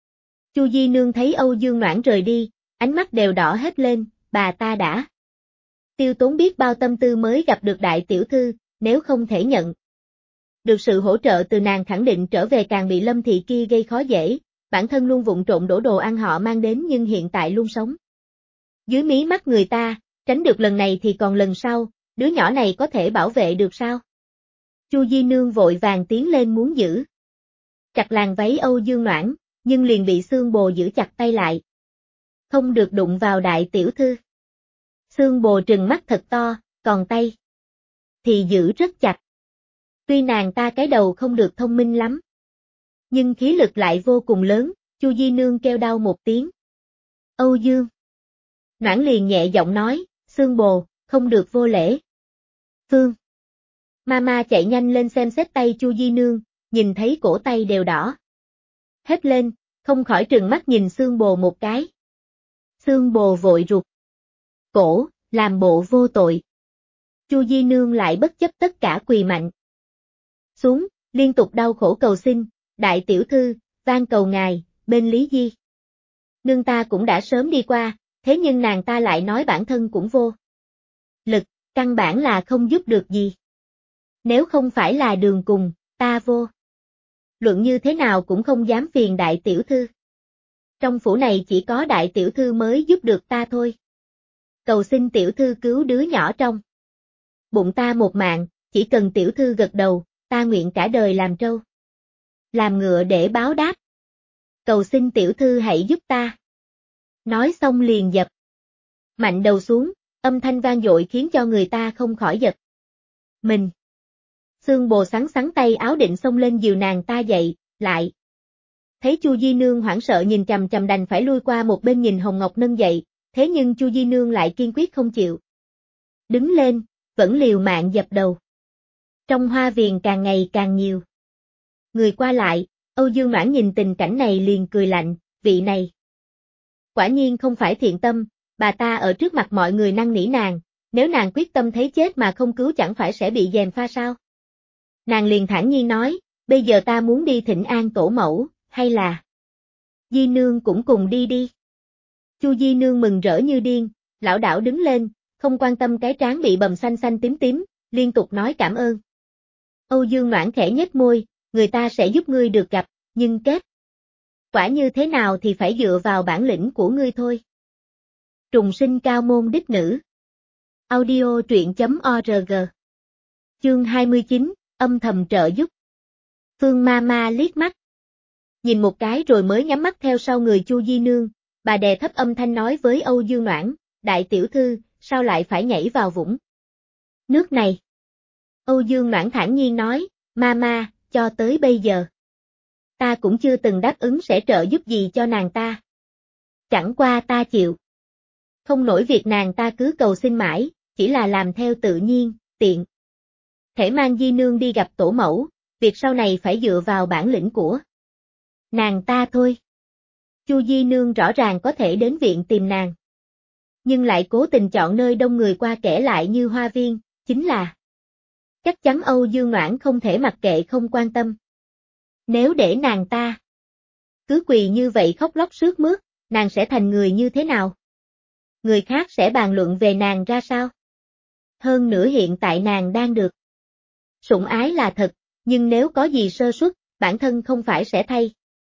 Chu Di Nương thấy Âu Dương Noãn rời đi, ánh mắt đều đỏ hết lên, bà ta đã tiêu tốn biết bao tâm tư mới gặp được đại tiểu thư, nếu không thể nhận được sự hỗ trợ từ nàng khẳng định trở về càng bị Lâm Thị kia gây khó dễ, bản thân luôn vụng trộn đổ đồ ăn họ mang đến nhưng hiện tại luôn sống dưới mí mắt người ta, tránh được lần này thì còn lần sau, đứa nhỏ này có thể bảo vệ được sao? Chu Di Nương vội vàng tiến lên muốn giữ chặt làn váy Âu Dương Noãn, nhưng liền bị Xương Bồ giữ chặt tay lại. Không được đụng vào đại tiểu thư. Xương Bồ trừng mắt thật to, còn tay thì giữ rất chặt. Tuy nàng ta cái đầu không được thông minh lắm, nhưng khí lực lại vô cùng lớn, Chu Di Nương kêu đau một tiếng. Âu Dương Noãn liền nhẹ giọng nói, Xương Bồ, không được vô lễ. Phương Mama chạy nhanh lên xem xét tay Chu Di Nương, nhìn thấy cổ tay đều đỏ hết lên, không khỏi trừng mắt nhìn Xương Bồ một cái. Xương Bồ vội rụt cổ, làm bộ vô tội. Chu Di Nương lại bất chấp tất cả quỳ mạnh xuống, liên tục đau khổ cầu xin, đại tiểu thư, van cầu ngài, bên Lý Di Nương ta cũng đã sớm đi qua, thế nhưng nàng ta lại nói bản thân cũng vô lực, căn bản là không giúp được gì. Nếu không phải là đường cùng, ta vô luận như thế nào cũng không dám phiền đại tiểu thư. Trong phủ này chỉ có đại tiểu thư mới giúp được ta thôi. Cầu xin tiểu thư cứu đứa nhỏ trong bụng ta một mạng, chỉ cần tiểu thư gật đầu, ta nguyện cả đời làm trâu làm ngựa để báo đáp. Cầu xin tiểu thư hãy giúp ta. Nói xong liền dập mạnh đầu xuống, âm thanh vang dội khiến cho người ta không khỏi giật mình. Xương Bồ sắn sắn tay áo định xông lên dìu nàng ta dậy, lại thấy Chu Di Nương hoảng sợ nhìn chằm chằm đành phải lui qua một bên nhìn Hồng Ngọc nâng dậy, thế nhưng Chu Di Nương lại kiên quyết không chịu đứng lên, vẫn liều mạng dập đầu. Trong hoa viên càng ngày càng nhiều người qua lại, Âu Dương Noãn nhìn tình cảnh này liền cười lạnh, vị này quả nhiên không phải thiện tâm, bà ta ở trước mặt mọi người năn nỉ nàng, nếu nàng quyết tâm thấy chết mà không cứu chẳng phải sẽ bị gièm pha sao? Nàng liền thản nhiên nói, bây giờ ta muốn đi thỉnh an tổ mẫu, hay là Di Nương cũng cùng đi đi. Chu Di Nương mừng rỡ như điên, lảo đảo đứng lên, không quan tâm cái trán bị bầm xanh xanh tím tím, liên tục nói cảm ơn. Âu Dương Noãn khẽ nhếch môi, người ta sẽ giúp ngươi được gặp, nhưng kết quả như thế nào thì phải dựa vào bản lĩnh của ngươi thôi. Trùng sinh cao môn đích nữ. Audio truyện chấm org. Chương hai mươi chín, âm thầm trợ giúp. Phương Mama liếc mắt, nhìn một cái rồi mới nhắm mắt theo sau người Chu Di Nương, bà đè thấp âm thanh nói với Âu Dương Noãn, đại tiểu thư, sao lại phải nhảy vào vũng nước này? Âu Dương Noãn thản nhiên nói, Mama, cho tới bây giờ, ta cũng chưa từng đáp ứng sẽ trợ giúp gì cho nàng ta. Chẳng qua ta chịu không nổi việc nàng ta cứ cầu xin mãi, chỉ là làm theo tự nhiên, tiện thể mang Di Nương đi gặp tổ mẫu, việc sau này phải dựa vào bản lĩnh của nàng ta thôi. Chu Di Nương rõ ràng có thể đến viện tìm nàng, nhưng lại cố tình chọn nơi đông người qua kẻ lại như hoa viên, chính là chắc chắn Âu Dương Noãn không thể mặc kệ không quan tâm. Nếu để nàng ta cứ quỳ như vậy khóc lóc sướt mướt, nàng sẽ thành người như thế nào? Người khác sẽ bàn luận về nàng ra sao? Hơn nữa hiện tại nàng đang được sủng ái là thật, nhưng nếu có gì sơ suất, bản thân không phải sẽ thay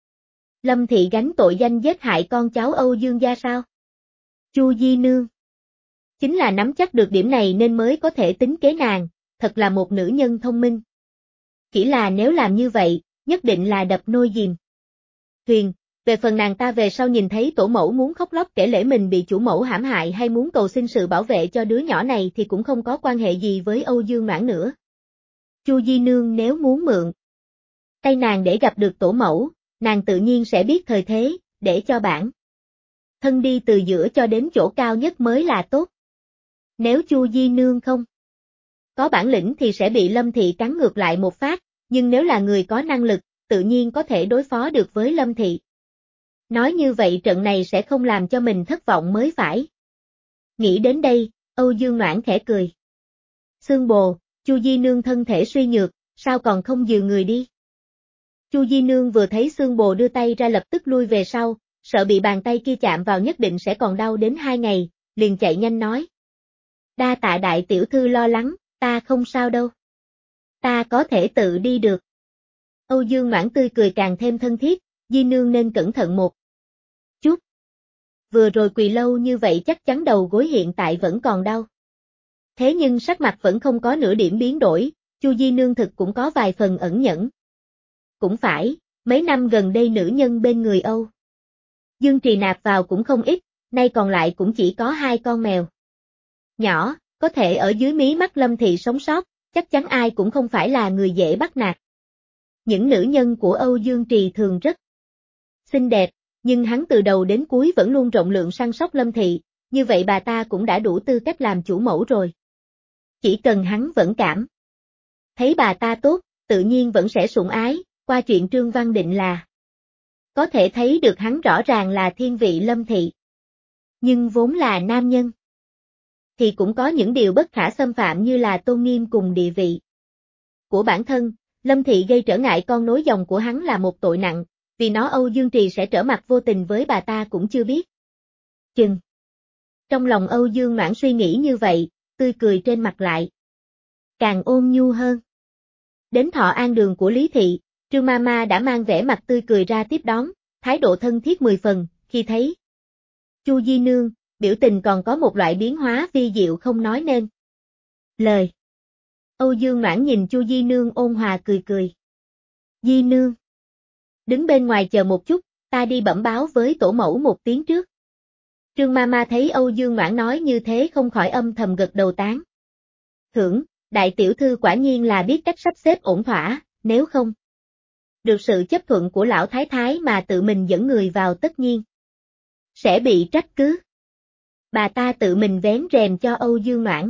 Lâm Thị gánh tội danh giết hại con cháu Âu Dương gia sao? Chu Di Nương chính là nắm chắc được điểm này nên mới có thể tính kế nàng, thật là một nữ nhân thông minh. Chỉ là nếu làm như vậy, nhất định là đập nồi dìm thuyền. Về phần nàng ta về sau nhìn thấy tổ mẫu muốn khóc lóc kể lể mình bị chủ mẫu hãm hại hay muốn cầu xin sự bảo vệ cho đứa nhỏ này thì cũng không có quan hệ gì với Âu Dương Noãn nữa. Chu Di Nương nếu muốn mượn tay nàng để gặp được tổ mẫu, nàng tự nhiên sẽ biết thời thế, để cho bản thân đi từ giữa cho đến chỗ cao nhất mới là tốt. Nếu Chu Di Nương không có bản lĩnh thì sẽ bị Lâm Thị cắn ngược lại một phát, nhưng nếu là người có năng lực, tự nhiên có thể đối phó được với Lâm Thị. Nói như vậy trận này sẽ không làm cho mình thất vọng mới phải. Nghĩ đến đây, Âu Dương Noãn khẽ cười. Xương bồ, Chu Di Nương thân thể suy nhược, sao còn không dìu người đi? Chu Di Nương vừa thấy xương bồ đưa tay ra lập tức lui về sau, sợ bị bàn tay kia chạm vào nhất định sẽ còn đau đến hai ngày, liền chạy nhanh nói. Đa tạ đại tiểu thư lo lắng, ta không sao đâu. Ta có thể tự đi được. Âu Dương Noãn tươi cười càng thêm thân thiết, Di Nương nên cẩn thận một chút. Vừa rồi quỳ lâu như vậy chắc chắn đầu gối hiện tại vẫn còn đau. Thế nhưng sắc mặt vẫn không có nửa điểm biến đổi, Chu Di Nương thực cũng có vài phần ẩn nhẫn. Cũng phải, mấy năm gần đây nữ nhân bên người Âu Dương Trì nạp vào cũng không ít, nay còn lại cũng chỉ có hai con mèo nhỏ, có thể ở dưới mí mắt Lâm Thị sống sót, chắc chắn ai cũng không phải là người dễ bắt nạt. Những nữ nhân của Âu Dương Trì thường rất xinh đẹp, nhưng hắn từ đầu đến cuối vẫn luôn rộng lượng săn sóc Lâm Thị, như vậy bà ta cũng đã đủ tư cách làm chủ mẫu rồi. Chỉ cần hắn vẫn cảm thấy bà ta tốt, tự nhiên vẫn sẽ sủng ái, qua chuyện Trương Văn Định là có thể thấy được hắn rõ ràng là thiên vị Lâm Thị. Nhưng vốn là nam nhân thì cũng có những điều bất khả xâm phạm như là tôn nghiêm cùng địa vị của bản thân. Lâm Thị gây trở ngại con nối dòng của hắn là một tội nặng, vì nó Âu Dương Trì sẽ trở mặt vô tình với bà ta cũng chưa biết chừng. Trong lòng Âu Dương Noãn suy nghĩ như vậy, tươi cười trên mặt lại càng ôn nhu hơn. Đến Thọ An đường của Lý Thị, Trương Mama đã mang vẻ mặt tươi cười ra tiếp đón, thái độ thân thiết mười phần, khi thấy Chu Di Nương, biểu tình còn có một loại biến hóa vi diệu không nói nên lời. Âu Dương Noãn nhìn Chu Di Nương ôn hòa cười cười. Di Nương, đứng bên ngoài chờ một chút, ta đi bẩm báo với tổ mẫu một tiếng trước. Trương Mama thấy Âu Dương Noãn nói như thế không khỏi âm thầm gật đầu tán thưởng, đại tiểu thư quả nhiên là biết cách sắp xếp ổn thỏa, nếu không được sự chấp thuận của lão thái thái mà tự mình dẫn người vào tất nhiên sẽ bị trách cứ. Bà ta tự mình vén rèm cho Âu Dương Noãn.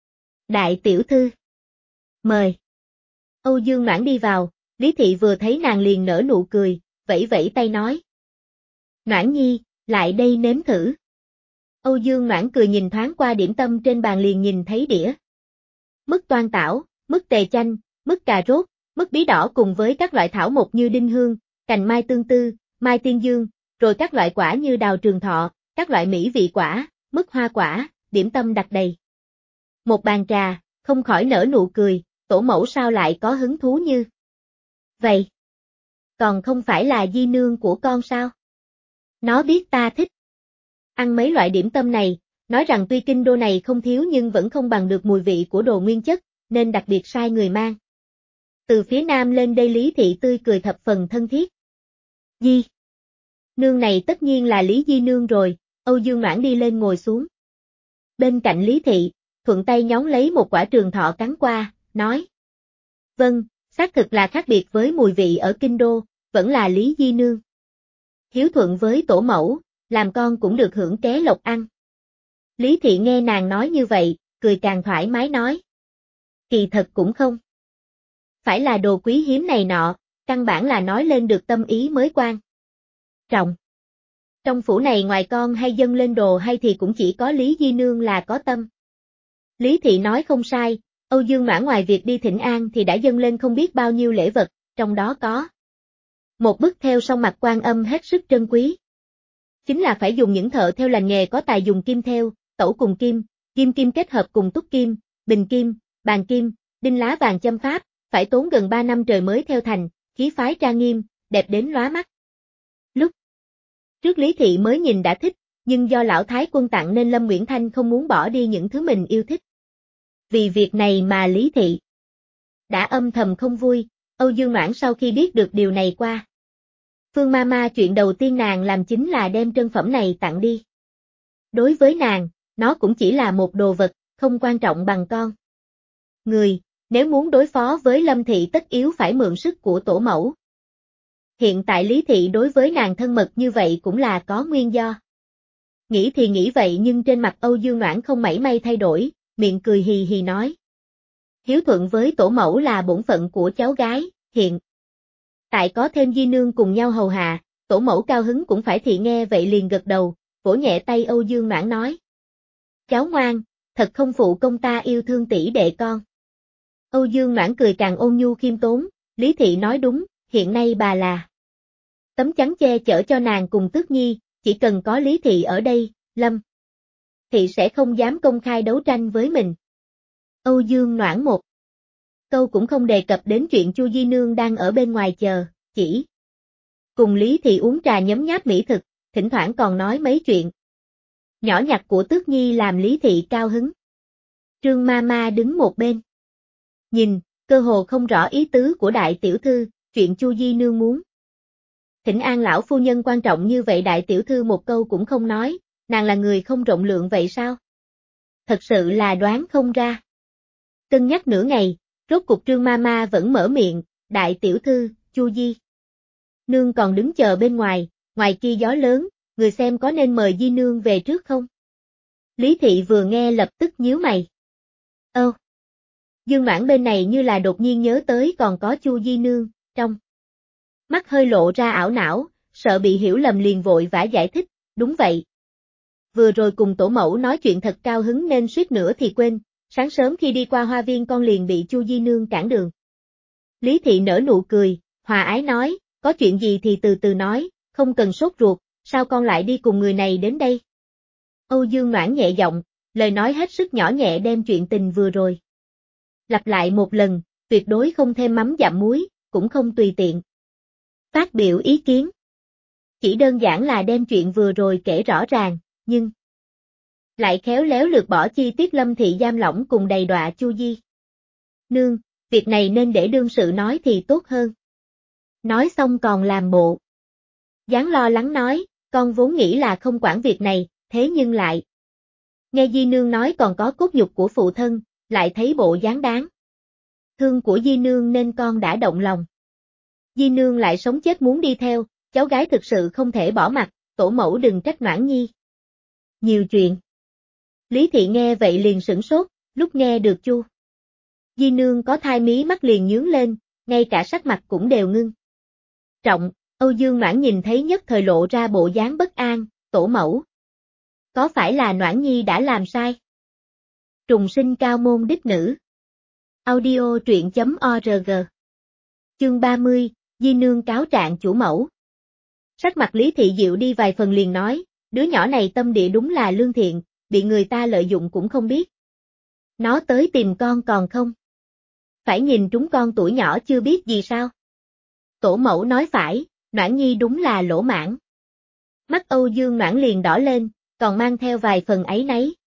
Đại tiểu thư, mời. Âu Dương Noãn đi vào, Lý Thị vừa thấy nàng liền nở nụ cười, vẫy vẫy tay nói. Noãn nhi, lại đây nếm thử. Âu Dương Noãn cười nhìn thoáng qua điểm tâm trên bàn liền nhìn thấy đĩa mứt toan tảo, mứt tề chanh, mứt cà rốt, mứt bí đỏ cùng với các loại thảo mộc như đinh hương, cành mai tương tư, mai tiên dương, rồi các loại quả như đào trường thọ, các loại mỹ vị quả, mứt hoa quả, điểm tâm đặt đầy. Một bàn trà, không khỏi nở nụ cười, tổ mẫu sao lại có hứng thú như vậy? Còn không phải là Di Nương của con sao? Nó biết ta thích ăn mấy loại điểm tâm này, nói rằng tuy kinh đô này không thiếu nhưng vẫn không bằng được mùi vị của đồ nguyên chất, nên đặc biệt sai người mang. Từ phía nam lên đây Lý Thị tươi cười thập phần thân thiết. Di Nương này tất nhiên là Lý Di Nương rồi, Âu Dương Noãn đi lên ngồi xuống. Bên cạnh Lý Thị, thuận tay nhón lấy một quả trường thọ cắn qua, nói. Vâng, xác thực là khác biệt với mùi vị ở kinh đô, vẫn là Lý Di Nương. Hiếu thuận với tổ mẫu, làm con cũng được hưởng ké lộc ăn. Lý Thị nghe nàng nói như vậy, cười càng thoải mái nói. Kỳ thật cũng không. Phải là đồ quý hiếm này nọ, căn bản là nói lên được tâm ý mới quan trọng. Trong phủ này ngoài con hay dâng lên đồ hay thì cũng chỉ có Lý Di Nương là có tâm. Lý Thị nói không sai, Âu Dương Noãn ngoài việc đi thỉnh an thì đã dâng lên không biết bao nhiêu lễ vật, trong đó có một bức theo song mặt Quan Âm hết sức trân quý. Chính là phải dùng những thợ theo lành nghề có tài dùng kim theo, tẩu cùng kim, kim kim kết hợp cùng túc kim, bình kim, bàn kim, đinh lá vàng châm pháp, phải tốn gần ba năm trời mới theo thành, khí phái trang nghiêm, đẹp đến lóa mắt. Lúc trước Lý Thị mới nhìn đã thích, nhưng do lão thái quân tặng nên Lâm Nguyễn Thanh không muốn bỏ đi những thứ mình yêu thích. Vì việc này mà Lý Thị đã âm thầm không vui, Âu Dương Noãn sau khi biết được điều này qua. Phương Mama chuyện đầu tiên nàng làm chính là đem trân phẩm này tặng đi. Đối với nàng, nó cũng chỉ là một đồ vật, không quan trọng bằng con. Người, nếu muốn đối phó với Lâm Thị tất yếu phải mượn sức của tổ mẫu. Hiện tại Lý Thị đối với nàng thân mật như vậy cũng là có nguyên do. Nghĩ thì nghĩ vậy nhưng trên mặt Âu Dương Noãn không mảy may thay đổi, miệng cười hì hì nói. Hiếu thuận với tổ mẫu là bổn phận của cháu gái, hiện. Tại có thêm Di Nương cùng nhau hầu hạ, tổ mẫu cao hứng cũng phải thị nghe vậy liền gật đầu, vỗ nhẹ tay Âu Dương Noãn nói. Cháu ngoan, thật không phụ công ta yêu thương tỷ đệ con. Âu Dương Noãn cười càng ôn nhu khiêm tốn, Lý Thị nói đúng, hiện nay bà là tấm chắn che chở cho nàng cùng Tước Nhi, chỉ cần có Lý Thị ở đây, Lâm Thị sẽ không dám công khai đấu tranh với mình. Âu Dương Noãn một câu cũng không đề cập đến chuyện Chu Di Nương đang ở bên ngoài chờ, chỉ cùng Lý Thị uống trà nhấm nháp mỹ thực, thỉnh thoảng còn nói mấy chuyện nhỏ nhặt của Tước Nhi làm Lý Thị cao hứng. Trương Mama đứng một bên. Nhìn, cơ hồ không rõ ý tứ của đại tiểu thư, chuyện Chu Di Nương muốn. Thỉnh an lão phu nhân quan trọng như vậy đại tiểu thư một câu cũng không nói, nàng là người không rộng lượng vậy sao? Thật sự là đoán không ra. Cân nhắc nửa ngày, rốt cục Trương Mama vẫn mở miệng, đại tiểu thư, Chu Di Nương còn đứng chờ bên ngoài, ngoài kia gió lớn, người xem có nên mời Di Nương về trước không? Lý Thị vừa nghe lập tức nhíu mày. Ơ! Dương Noãn bên này như là đột nhiên nhớ tới còn có Chu Di Nương, trong mắt hơi lộ ra ảo não, sợ bị hiểu lầm liền vội vã giải thích, đúng vậy. Vừa rồi cùng tổ mẫu nói chuyện thật cao hứng nên suýt nữa thì quên, sáng sớm khi đi qua hoa viên con liền bị Chu Di Nương cản đường. Lý Thị nở nụ cười, hòa ái nói, có chuyện gì thì từ từ nói, không cần sốt ruột, sao con lại đi cùng người này đến đây? Âu Dương Noãn nhẹ giọng, lời nói hết sức nhỏ nhẹ đem chuyện tình vừa rồi lặp lại một lần, tuyệt đối không thêm mắm dặm muối, cũng không tùy tiện phát biểu ý kiến. Chỉ đơn giản là đem chuyện vừa rồi kể rõ ràng, nhưng lại khéo léo lược bỏ chi tiết Lâm Thị giam lỏng cùng đầy đọa Chu Di Nương, việc này nên để đương sự nói thì tốt hơn. Nói xong còn làm bộ dáng lo lắng nói, con vốn nghĩ là không quản việc này, thế nhưng lại nghe Di Nương nói còn có cốt nhục của phụ thân, lại thấy bộ dáng đáng thương của Di Nương nên con đã động lòng. Di Nương lại sống chết muốn đi theo, cháu gái thực sự không thể bỏ mặc, tổ mẫu đừng trách Noãn Nhi nhiều chuyện. Lý Thị nghe vậy liền sửng sốt, lúc nghe được Chu Di Nương có thai mí mắt liền nhướng lên, ngay cả sắc mặt cũng đều ngưng trọng. Âu Dương Noãn nhìn thấy nhất thời lộ ra bộ dáng bất an, tổ mẫu có phải là Noãn Nhi đã làm sai? Trùng sinh cao môn đích nữ. Audio truyện chấm org. Chương ba mươi, Di Nương cáo trạng chủ mẫu. Sắc mặt Lý Thị dịu đi vài phần liền nói, đứa nhỏ này tâm địa đúng là lương thiện, bị người ta lợi dụng cũng không biết. Nó tới tìm con còn không? Phải nhìn trúng con tuổi nhỏ chưa biết gì sao? Tổ mẫu nói phải, Noãn Nhi đúng là lỗ mãng. Mắt Âu Dương Noãn liền đỏ lên, còn mang theo vài phần áy náy.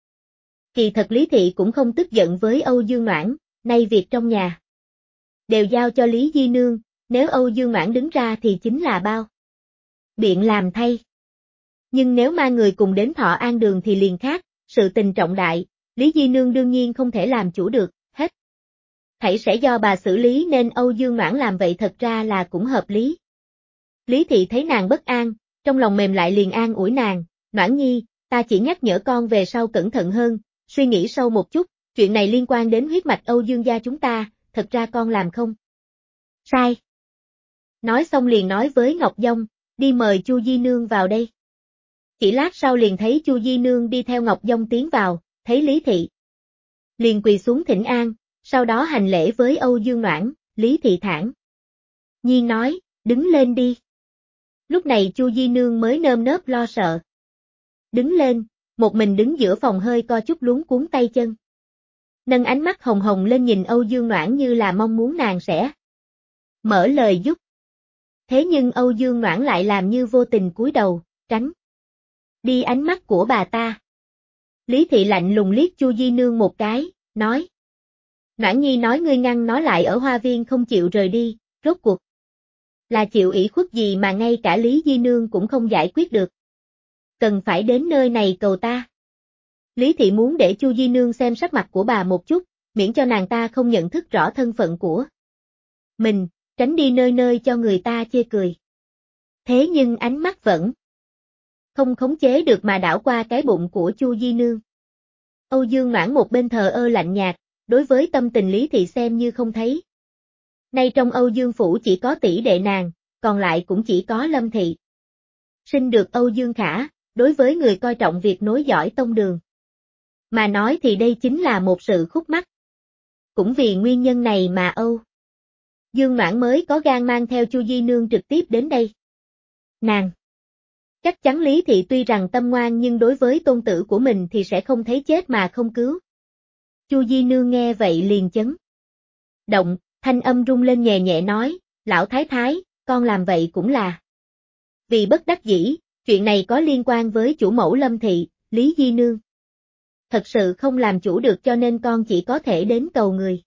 Kỳ thật Lý Thị cũng không tức giận với Âu Dương Noãn, nay việc trong nhà đều giao cho Lý Di Nương, nếu Âu Dương Noãn đứng ra thì chính là bao biện làm thay. Nhưng nếu mang người cùng đến Thọ An Đường thì liền khác, sự tình trọng đại, Lý Di Nương đương nhiên không thể làm chủ được, hết thảy sẽ do bà xử lý nên Âu Dương Noãn làm vậy thật ra là cũng hợp lý. Lý Thị thấy nàng bất an, trong lòng mềm lại liền an ủi nàng, Noãn nhi, ta chỉ nhắc nhở con về sau cẩn thận hơn, suy nghĩ sâu một chút, chuyện này liên quan đến huyết mạch Âu Dương gia chúng ta, thật ra con làm không sai. Nói xong liền nói với Ngọc Dung, đi mời Chu Di Nương vào đây. Chỉ lát sau liền thấy Chu Di Nương đi theo Ngọc Dung tiến vào, thấy Lý Thị liền quỳ xuống thỉnh an, sau đó hành lễ với Âu Dương Noãn, Lý Thị thản nhiên nói, đứng lên đi. Lúc này Chu Di Nương mới nơm nớp lo sợ. Đứng lên, một mình đứng giữa phòng hơi co chút luống cuống tay chân. Nâng ánh mắt hồng hồng lên nhìn Âu Dương Noãn như là mong muốn nàng sẽ mở lời giúp. Thế nhưng Âu Dương Noãn lại làm như vô tình cúi đầu, tránh đi ánh mắt của bà ta. Lý Thị lạnh lùng liếc Chu Di Nương một cái, nói. Noãn nhi nói ngươi ngăn nó lại ở hoa viên không chịu rời đi, rốt cuộc là chịu ủy khuất gì mà ngay cả Lý Di Nương cũng không giải quyết được. Cần phải đến nơi này cầu ta. Lý Thị muốn để Chu Di Nương xem sắc mặt của bà một chút, miễn cho nàng ta không nhận thức rõ thân phận của mình, tránh đi nơi nơi cho người ta chê cười. Thế nhưng ánh mắt vẫn không khống chế được mà đảo qua cái bụng của Chu Di Nương. Âu Dương Noãn một bên thờ ơ lạnh nhạt, đối với tâm tình Lý Thị xem như không thấy. Nay trong Âu Dương phủ chỉ có tỷ đệ nàng, còn lại cũng chỉ có Lâm Thị. Sinh được Âu Dương Khả, đối với người coi trọng việc nối dõi tông đường mà nói thì đây chính là một sự khúc mắc. Cũng vì nguyên nhân này mà Âu Dương Noãn mới có gan mang theo Chu Di Nương trực tiếp đến đây. Nàng chắc chắn Lý Thị tuy rằng tâm ngoan nhưng đối với tôn tử của mình thì sẽ không thấy chết mà không cứu. Chu Di Nương nghe vậy liền chấn động, thanh âm rung lên nhẹ nhẹ nói, lão thái thái, con làm vậy cũng là vì bất đắc dĩ, chuyện này có liên quan với chủ mẫu Lâm Thị, Lý Di Nương. Thật sự không làm chủ được cho nên con chỉ có thể đến cầu người.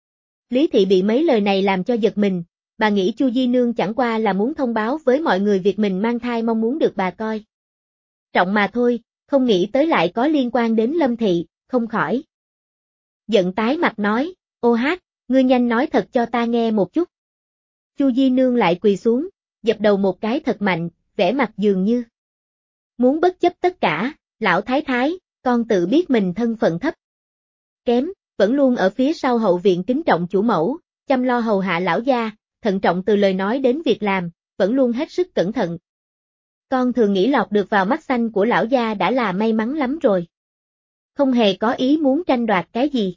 Lý Thị bị mấy lời này làm cho giật mình, bà nghĩ Chu Di Nương chẳng qua là muốn thông báo với mọi người việc mình mang thai mong muốn được bà coi trọng mà thôi, không nghĩ tới lại có liên quan đến Lâm Thị, không khỏi giận tái mặt nói, ô hát, ngươi nhanh nói thật cho ta nghe một chút. Chu Di Nương lại quỳ xuống, dập đầu một cái thật mạnh, vẻ mặt dường như muốn bất chấp tất cả, lão thái thái, con tự biết mình thân phận thấp kém, vẫn luôn ở phía sau hậu viện kính trọng chủ mẫu, chăm lo hầu hạ lão gia, thận trọng từ lời nói đến việc làm, vẫn luôn hết sức cẩn thận. Con thường nghĩ lọt được vào mắt xanh của lão gia đã là may mắn lắm rồi. Không hề có ý muốn tranh đoạt cái gì.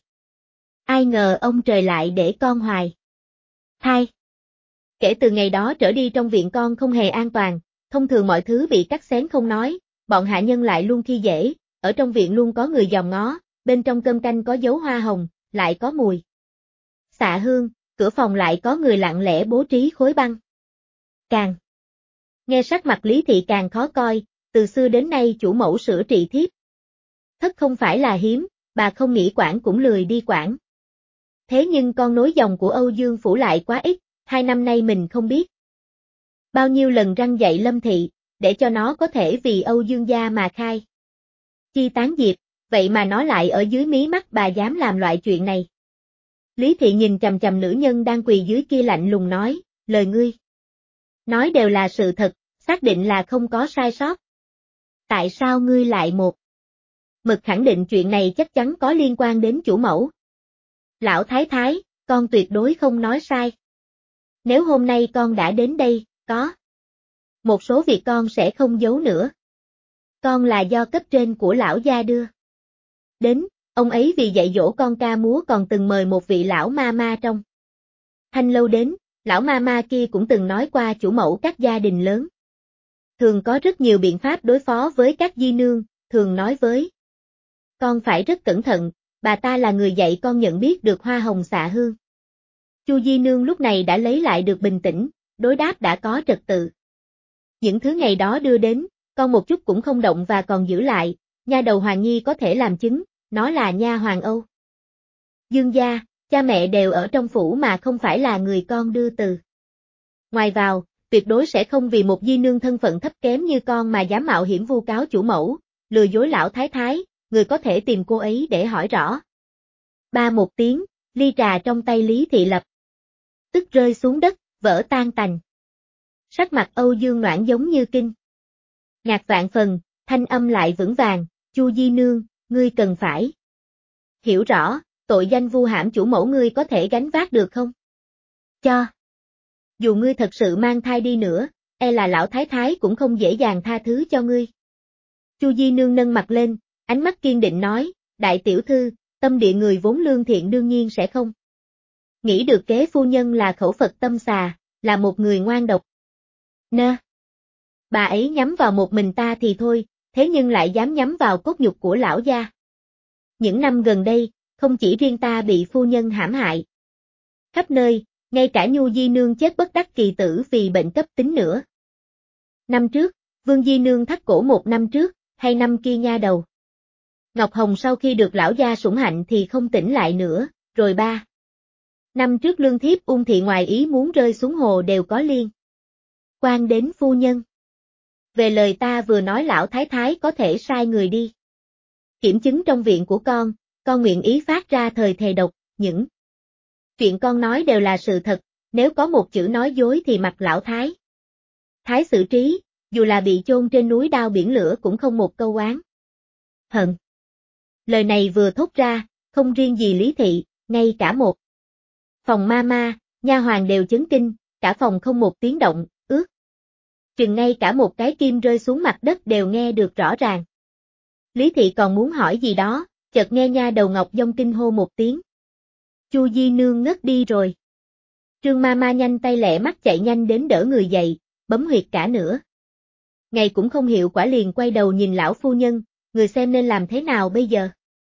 Ai ngờ ông trời lại để con hoài thai. Kể từ ngày đó trở đi trong viện con không hề an toàn, thông thường mọi thứ bị cắt xén không nói, bọn hạ nhân lại luôn khi dễ, ở trong viện luôn có người dòm ngó, bên trong cơm canh có dấu hoa hồng, lại có mùi xạ hương, cửa phòng lại có người lặng lẽ bố trí khối băng. Càng nghe sắc mặt Lý Thị càng khó coi, từ xưa đến nay chủ mẫu sửa trị thiếp thất không phải là hiếm, bà không nghĩ quản cũng lười đi quản. Thế nhưng con nối dòng của Âu Dương phủ lại quá ít, hai năm nay mình không biết bao nhiêu lần răn dạy Lâm Thị, để cho nó có thể vì Âu Dương gia mà khai chi tán diệt, vậy mà nó lại ở dưới mí mắt bà dám làm loại chuyện này. Lý Thị nhìn chằm chằm nữ nhân đang quỳ dưới kia lạnh lùng nói, lời ngươi nói đều là sự thật, xác định là không có sai sót. Tại sao ngươi lại một mực khẳng định chuyện này chắc chắn có liên quan đến chủ mẫu? Lão thái thái, con tuyệt đối không nói sai. Nếu hôm nay con đã đến đây, có một số việc con sẽ không giấu nữa. Con là do cấp trên của lão gia đưa đến, ông ấy vì dạy dỗ con ca múa còn từng mời một vị lão ma ma trong thanh lâu đến, lão ma ma kia cũng từng nói qua chủ mẫu các gia đình lớn thường có rất nhiều biện pháp đối phó với các di nương, thường nói với con phải rất cẩn thận, bà ta là người dạy con nhận biết được hoa hồng xạ hương. Chu Di Nương lúc này đã lấy lại được bình tĩnh, đối đáp đã có trật tự. Những thứ ngày đó đưa đến, con một chút cũng không động và còn giữ lại, nha đầu Hoàng Nhi có thể làm chứng, nó là nha hoàn Âu Dương gia, cha mẹ đều ở trong phủ mà không phải là người con đưa từ ngoài vào, tuyệt đối sẽ không vì một di nương thân phận thấp kém như con mà dám mạo hiểm vu cáo chủ mẫu, lừa dối lão thái thái, người có thể tìm cô ấy để hỏi rõ. Ba một tiếng, ly trà trong tay Lý Thị lập tức rơi xuống đất, vỡ tan tành. Sắc mặt Âu Dương Noãn giống như kinh ngạc vạn phần, thanh âm lại vững vàng, Chu di nương, ngươi cần phải hiểu rõ, tội danh vu hãm chủ mẫu ngươi có thể gánh vác được không? Cho dù ngươi thật sự mang thai đi nữa, e là lão thái thái cũng không dễ dàng tha thứ cho ngươi. Chu di nương nâng mặt lên, ánh mắt kiên định nói, đại tiểu thư, tâm địa người vốn lương thiện đương nhiên sẽ không nghĩ được kế phu nhân là khẩu Phật tâm xà, là một người ngoan độc. Nơ. Bà ấy nhắm vào một mình ta thì thôi, thế nhưng lại dám nhắm vào cốt nhục của lão gia. Những năm gần đây, không chỉ riêng ta bị phu nhân hãm hại. Khắp nơi, ngay cả Nhu di nương chết bất đắc kỳ tử vì bệnh cấp tính nữa. Năm trước, Vương di nương thắt cổ một năm trước, hay năm kia nha đầu. Ngọc Hồng sau khi được lão gia sủng hạnh thì không tỉnh lại nữa, rồi ba. Năm trước lương thiếp ung thị ngoài ý muốn rơi xuống hồ đều có liên quan đến phu nhân. Về lời ta vừa nói lão thái thái có thể sai người đi kiểm chứng trong viện của con, con nguyện ý phát ra thời thề độc, những chuyện con nói đều là sự thật, nếu có một chữ nói dối thì mặc lão thái thái xử trí, dù là bị chôn trên núi đao biển lửa cũng không một câu oán hận. Lời này vừa thốt ra, không riêng gì Lý Thị, ngay cả một phòng ma ma, nha hoàn đều chấn kinh, cả phòng không một tiếng động, ước chừng ngay cả một cái kim rơi xuống mặt đất đều nghe được rõ ràng. Lý Thị còn muốn hỏi gì đó, chợt nghe nha đầu Ngọc Dông kinh hô một tiếng. Chu di nương ngất đi rồi. Trương ma ma nhanh tay lẹ mắt chạy nhanh đến đỡ người dậy, bấm huyệt cả nữa. Ngày cũng không hiệu quả liền quay đầu nhìn lão phu nhân, người xem nên làm thế nào bây giờ.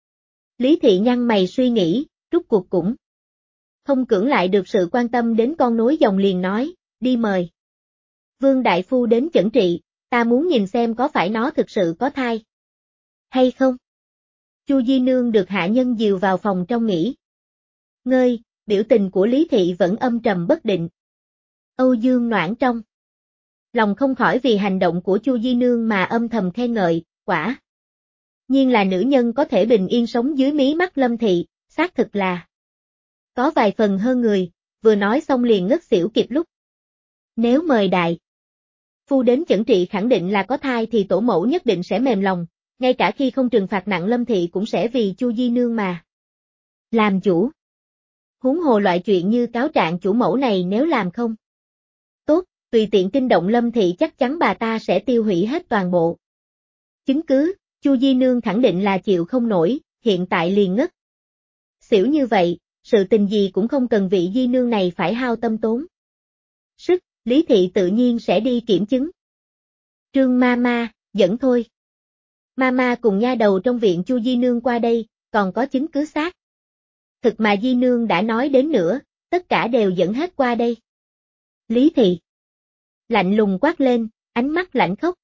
Lý Thị nhăn mày suy nghĩ, rút cuộc cũng không cưỡng lại được sự quan tâm đến con nối dòng liền nói, đi mời Vương đại phu đến chẩn trị, ta muốn nhìn xem có phải nó thực sự có thai hay không. Chu di nương được hạ nhân dìu vào phòng trong nghỉ ngơi, biểu tình của Lý Thị vẫn âm trầm bất định. Âu Dương Noãn trong lòng không khỏi vì hành động của Chu di nương mà âm thầm khen ngợi, quả nhiên là nữ nhân có thể bình yên sống dưới mí mắt Lâm Thị, xác thực là có vài phần hơn người, vừa nói xong liền ngất xỉu kịp lúc. Nếu mời đại phu đến chẩn trị khẳng định là có thai thì tổ mẫu nhất định sẽ mềm lòng, ngay cả khi không trừng phạt nặng Lâm Thị cũng sẽ vì Chu di nương mà làm chủ. Huống hồ loại chuyện như cáo trạng chủ mẫu này nếu làm không tốt, tùy tiện kinh động Lâm Thị chắc chắn bà ta sẽ tiêu hủy hết toàn bộ chứng cứ. Chu di nương khẳng định là chịu không nổi, hiện tại liền ngất xỉu như vậy, sự tình gì cũng không cần vị di nương này phải hao tâm tốn sức, Lý Thị tự nhiên sẽ đi kiểm chứng. Trương ma ma, dẫn thôi. Mama cùng nha đầu trong viện Chu di nương qua đây, còn có chứng cứ xác thực mà di nương đã nói đến nữa, tất cả đều dẫn hết qua đây. Lý Thị lạnh lùng quát lên, ánh mắt lạnh khốc.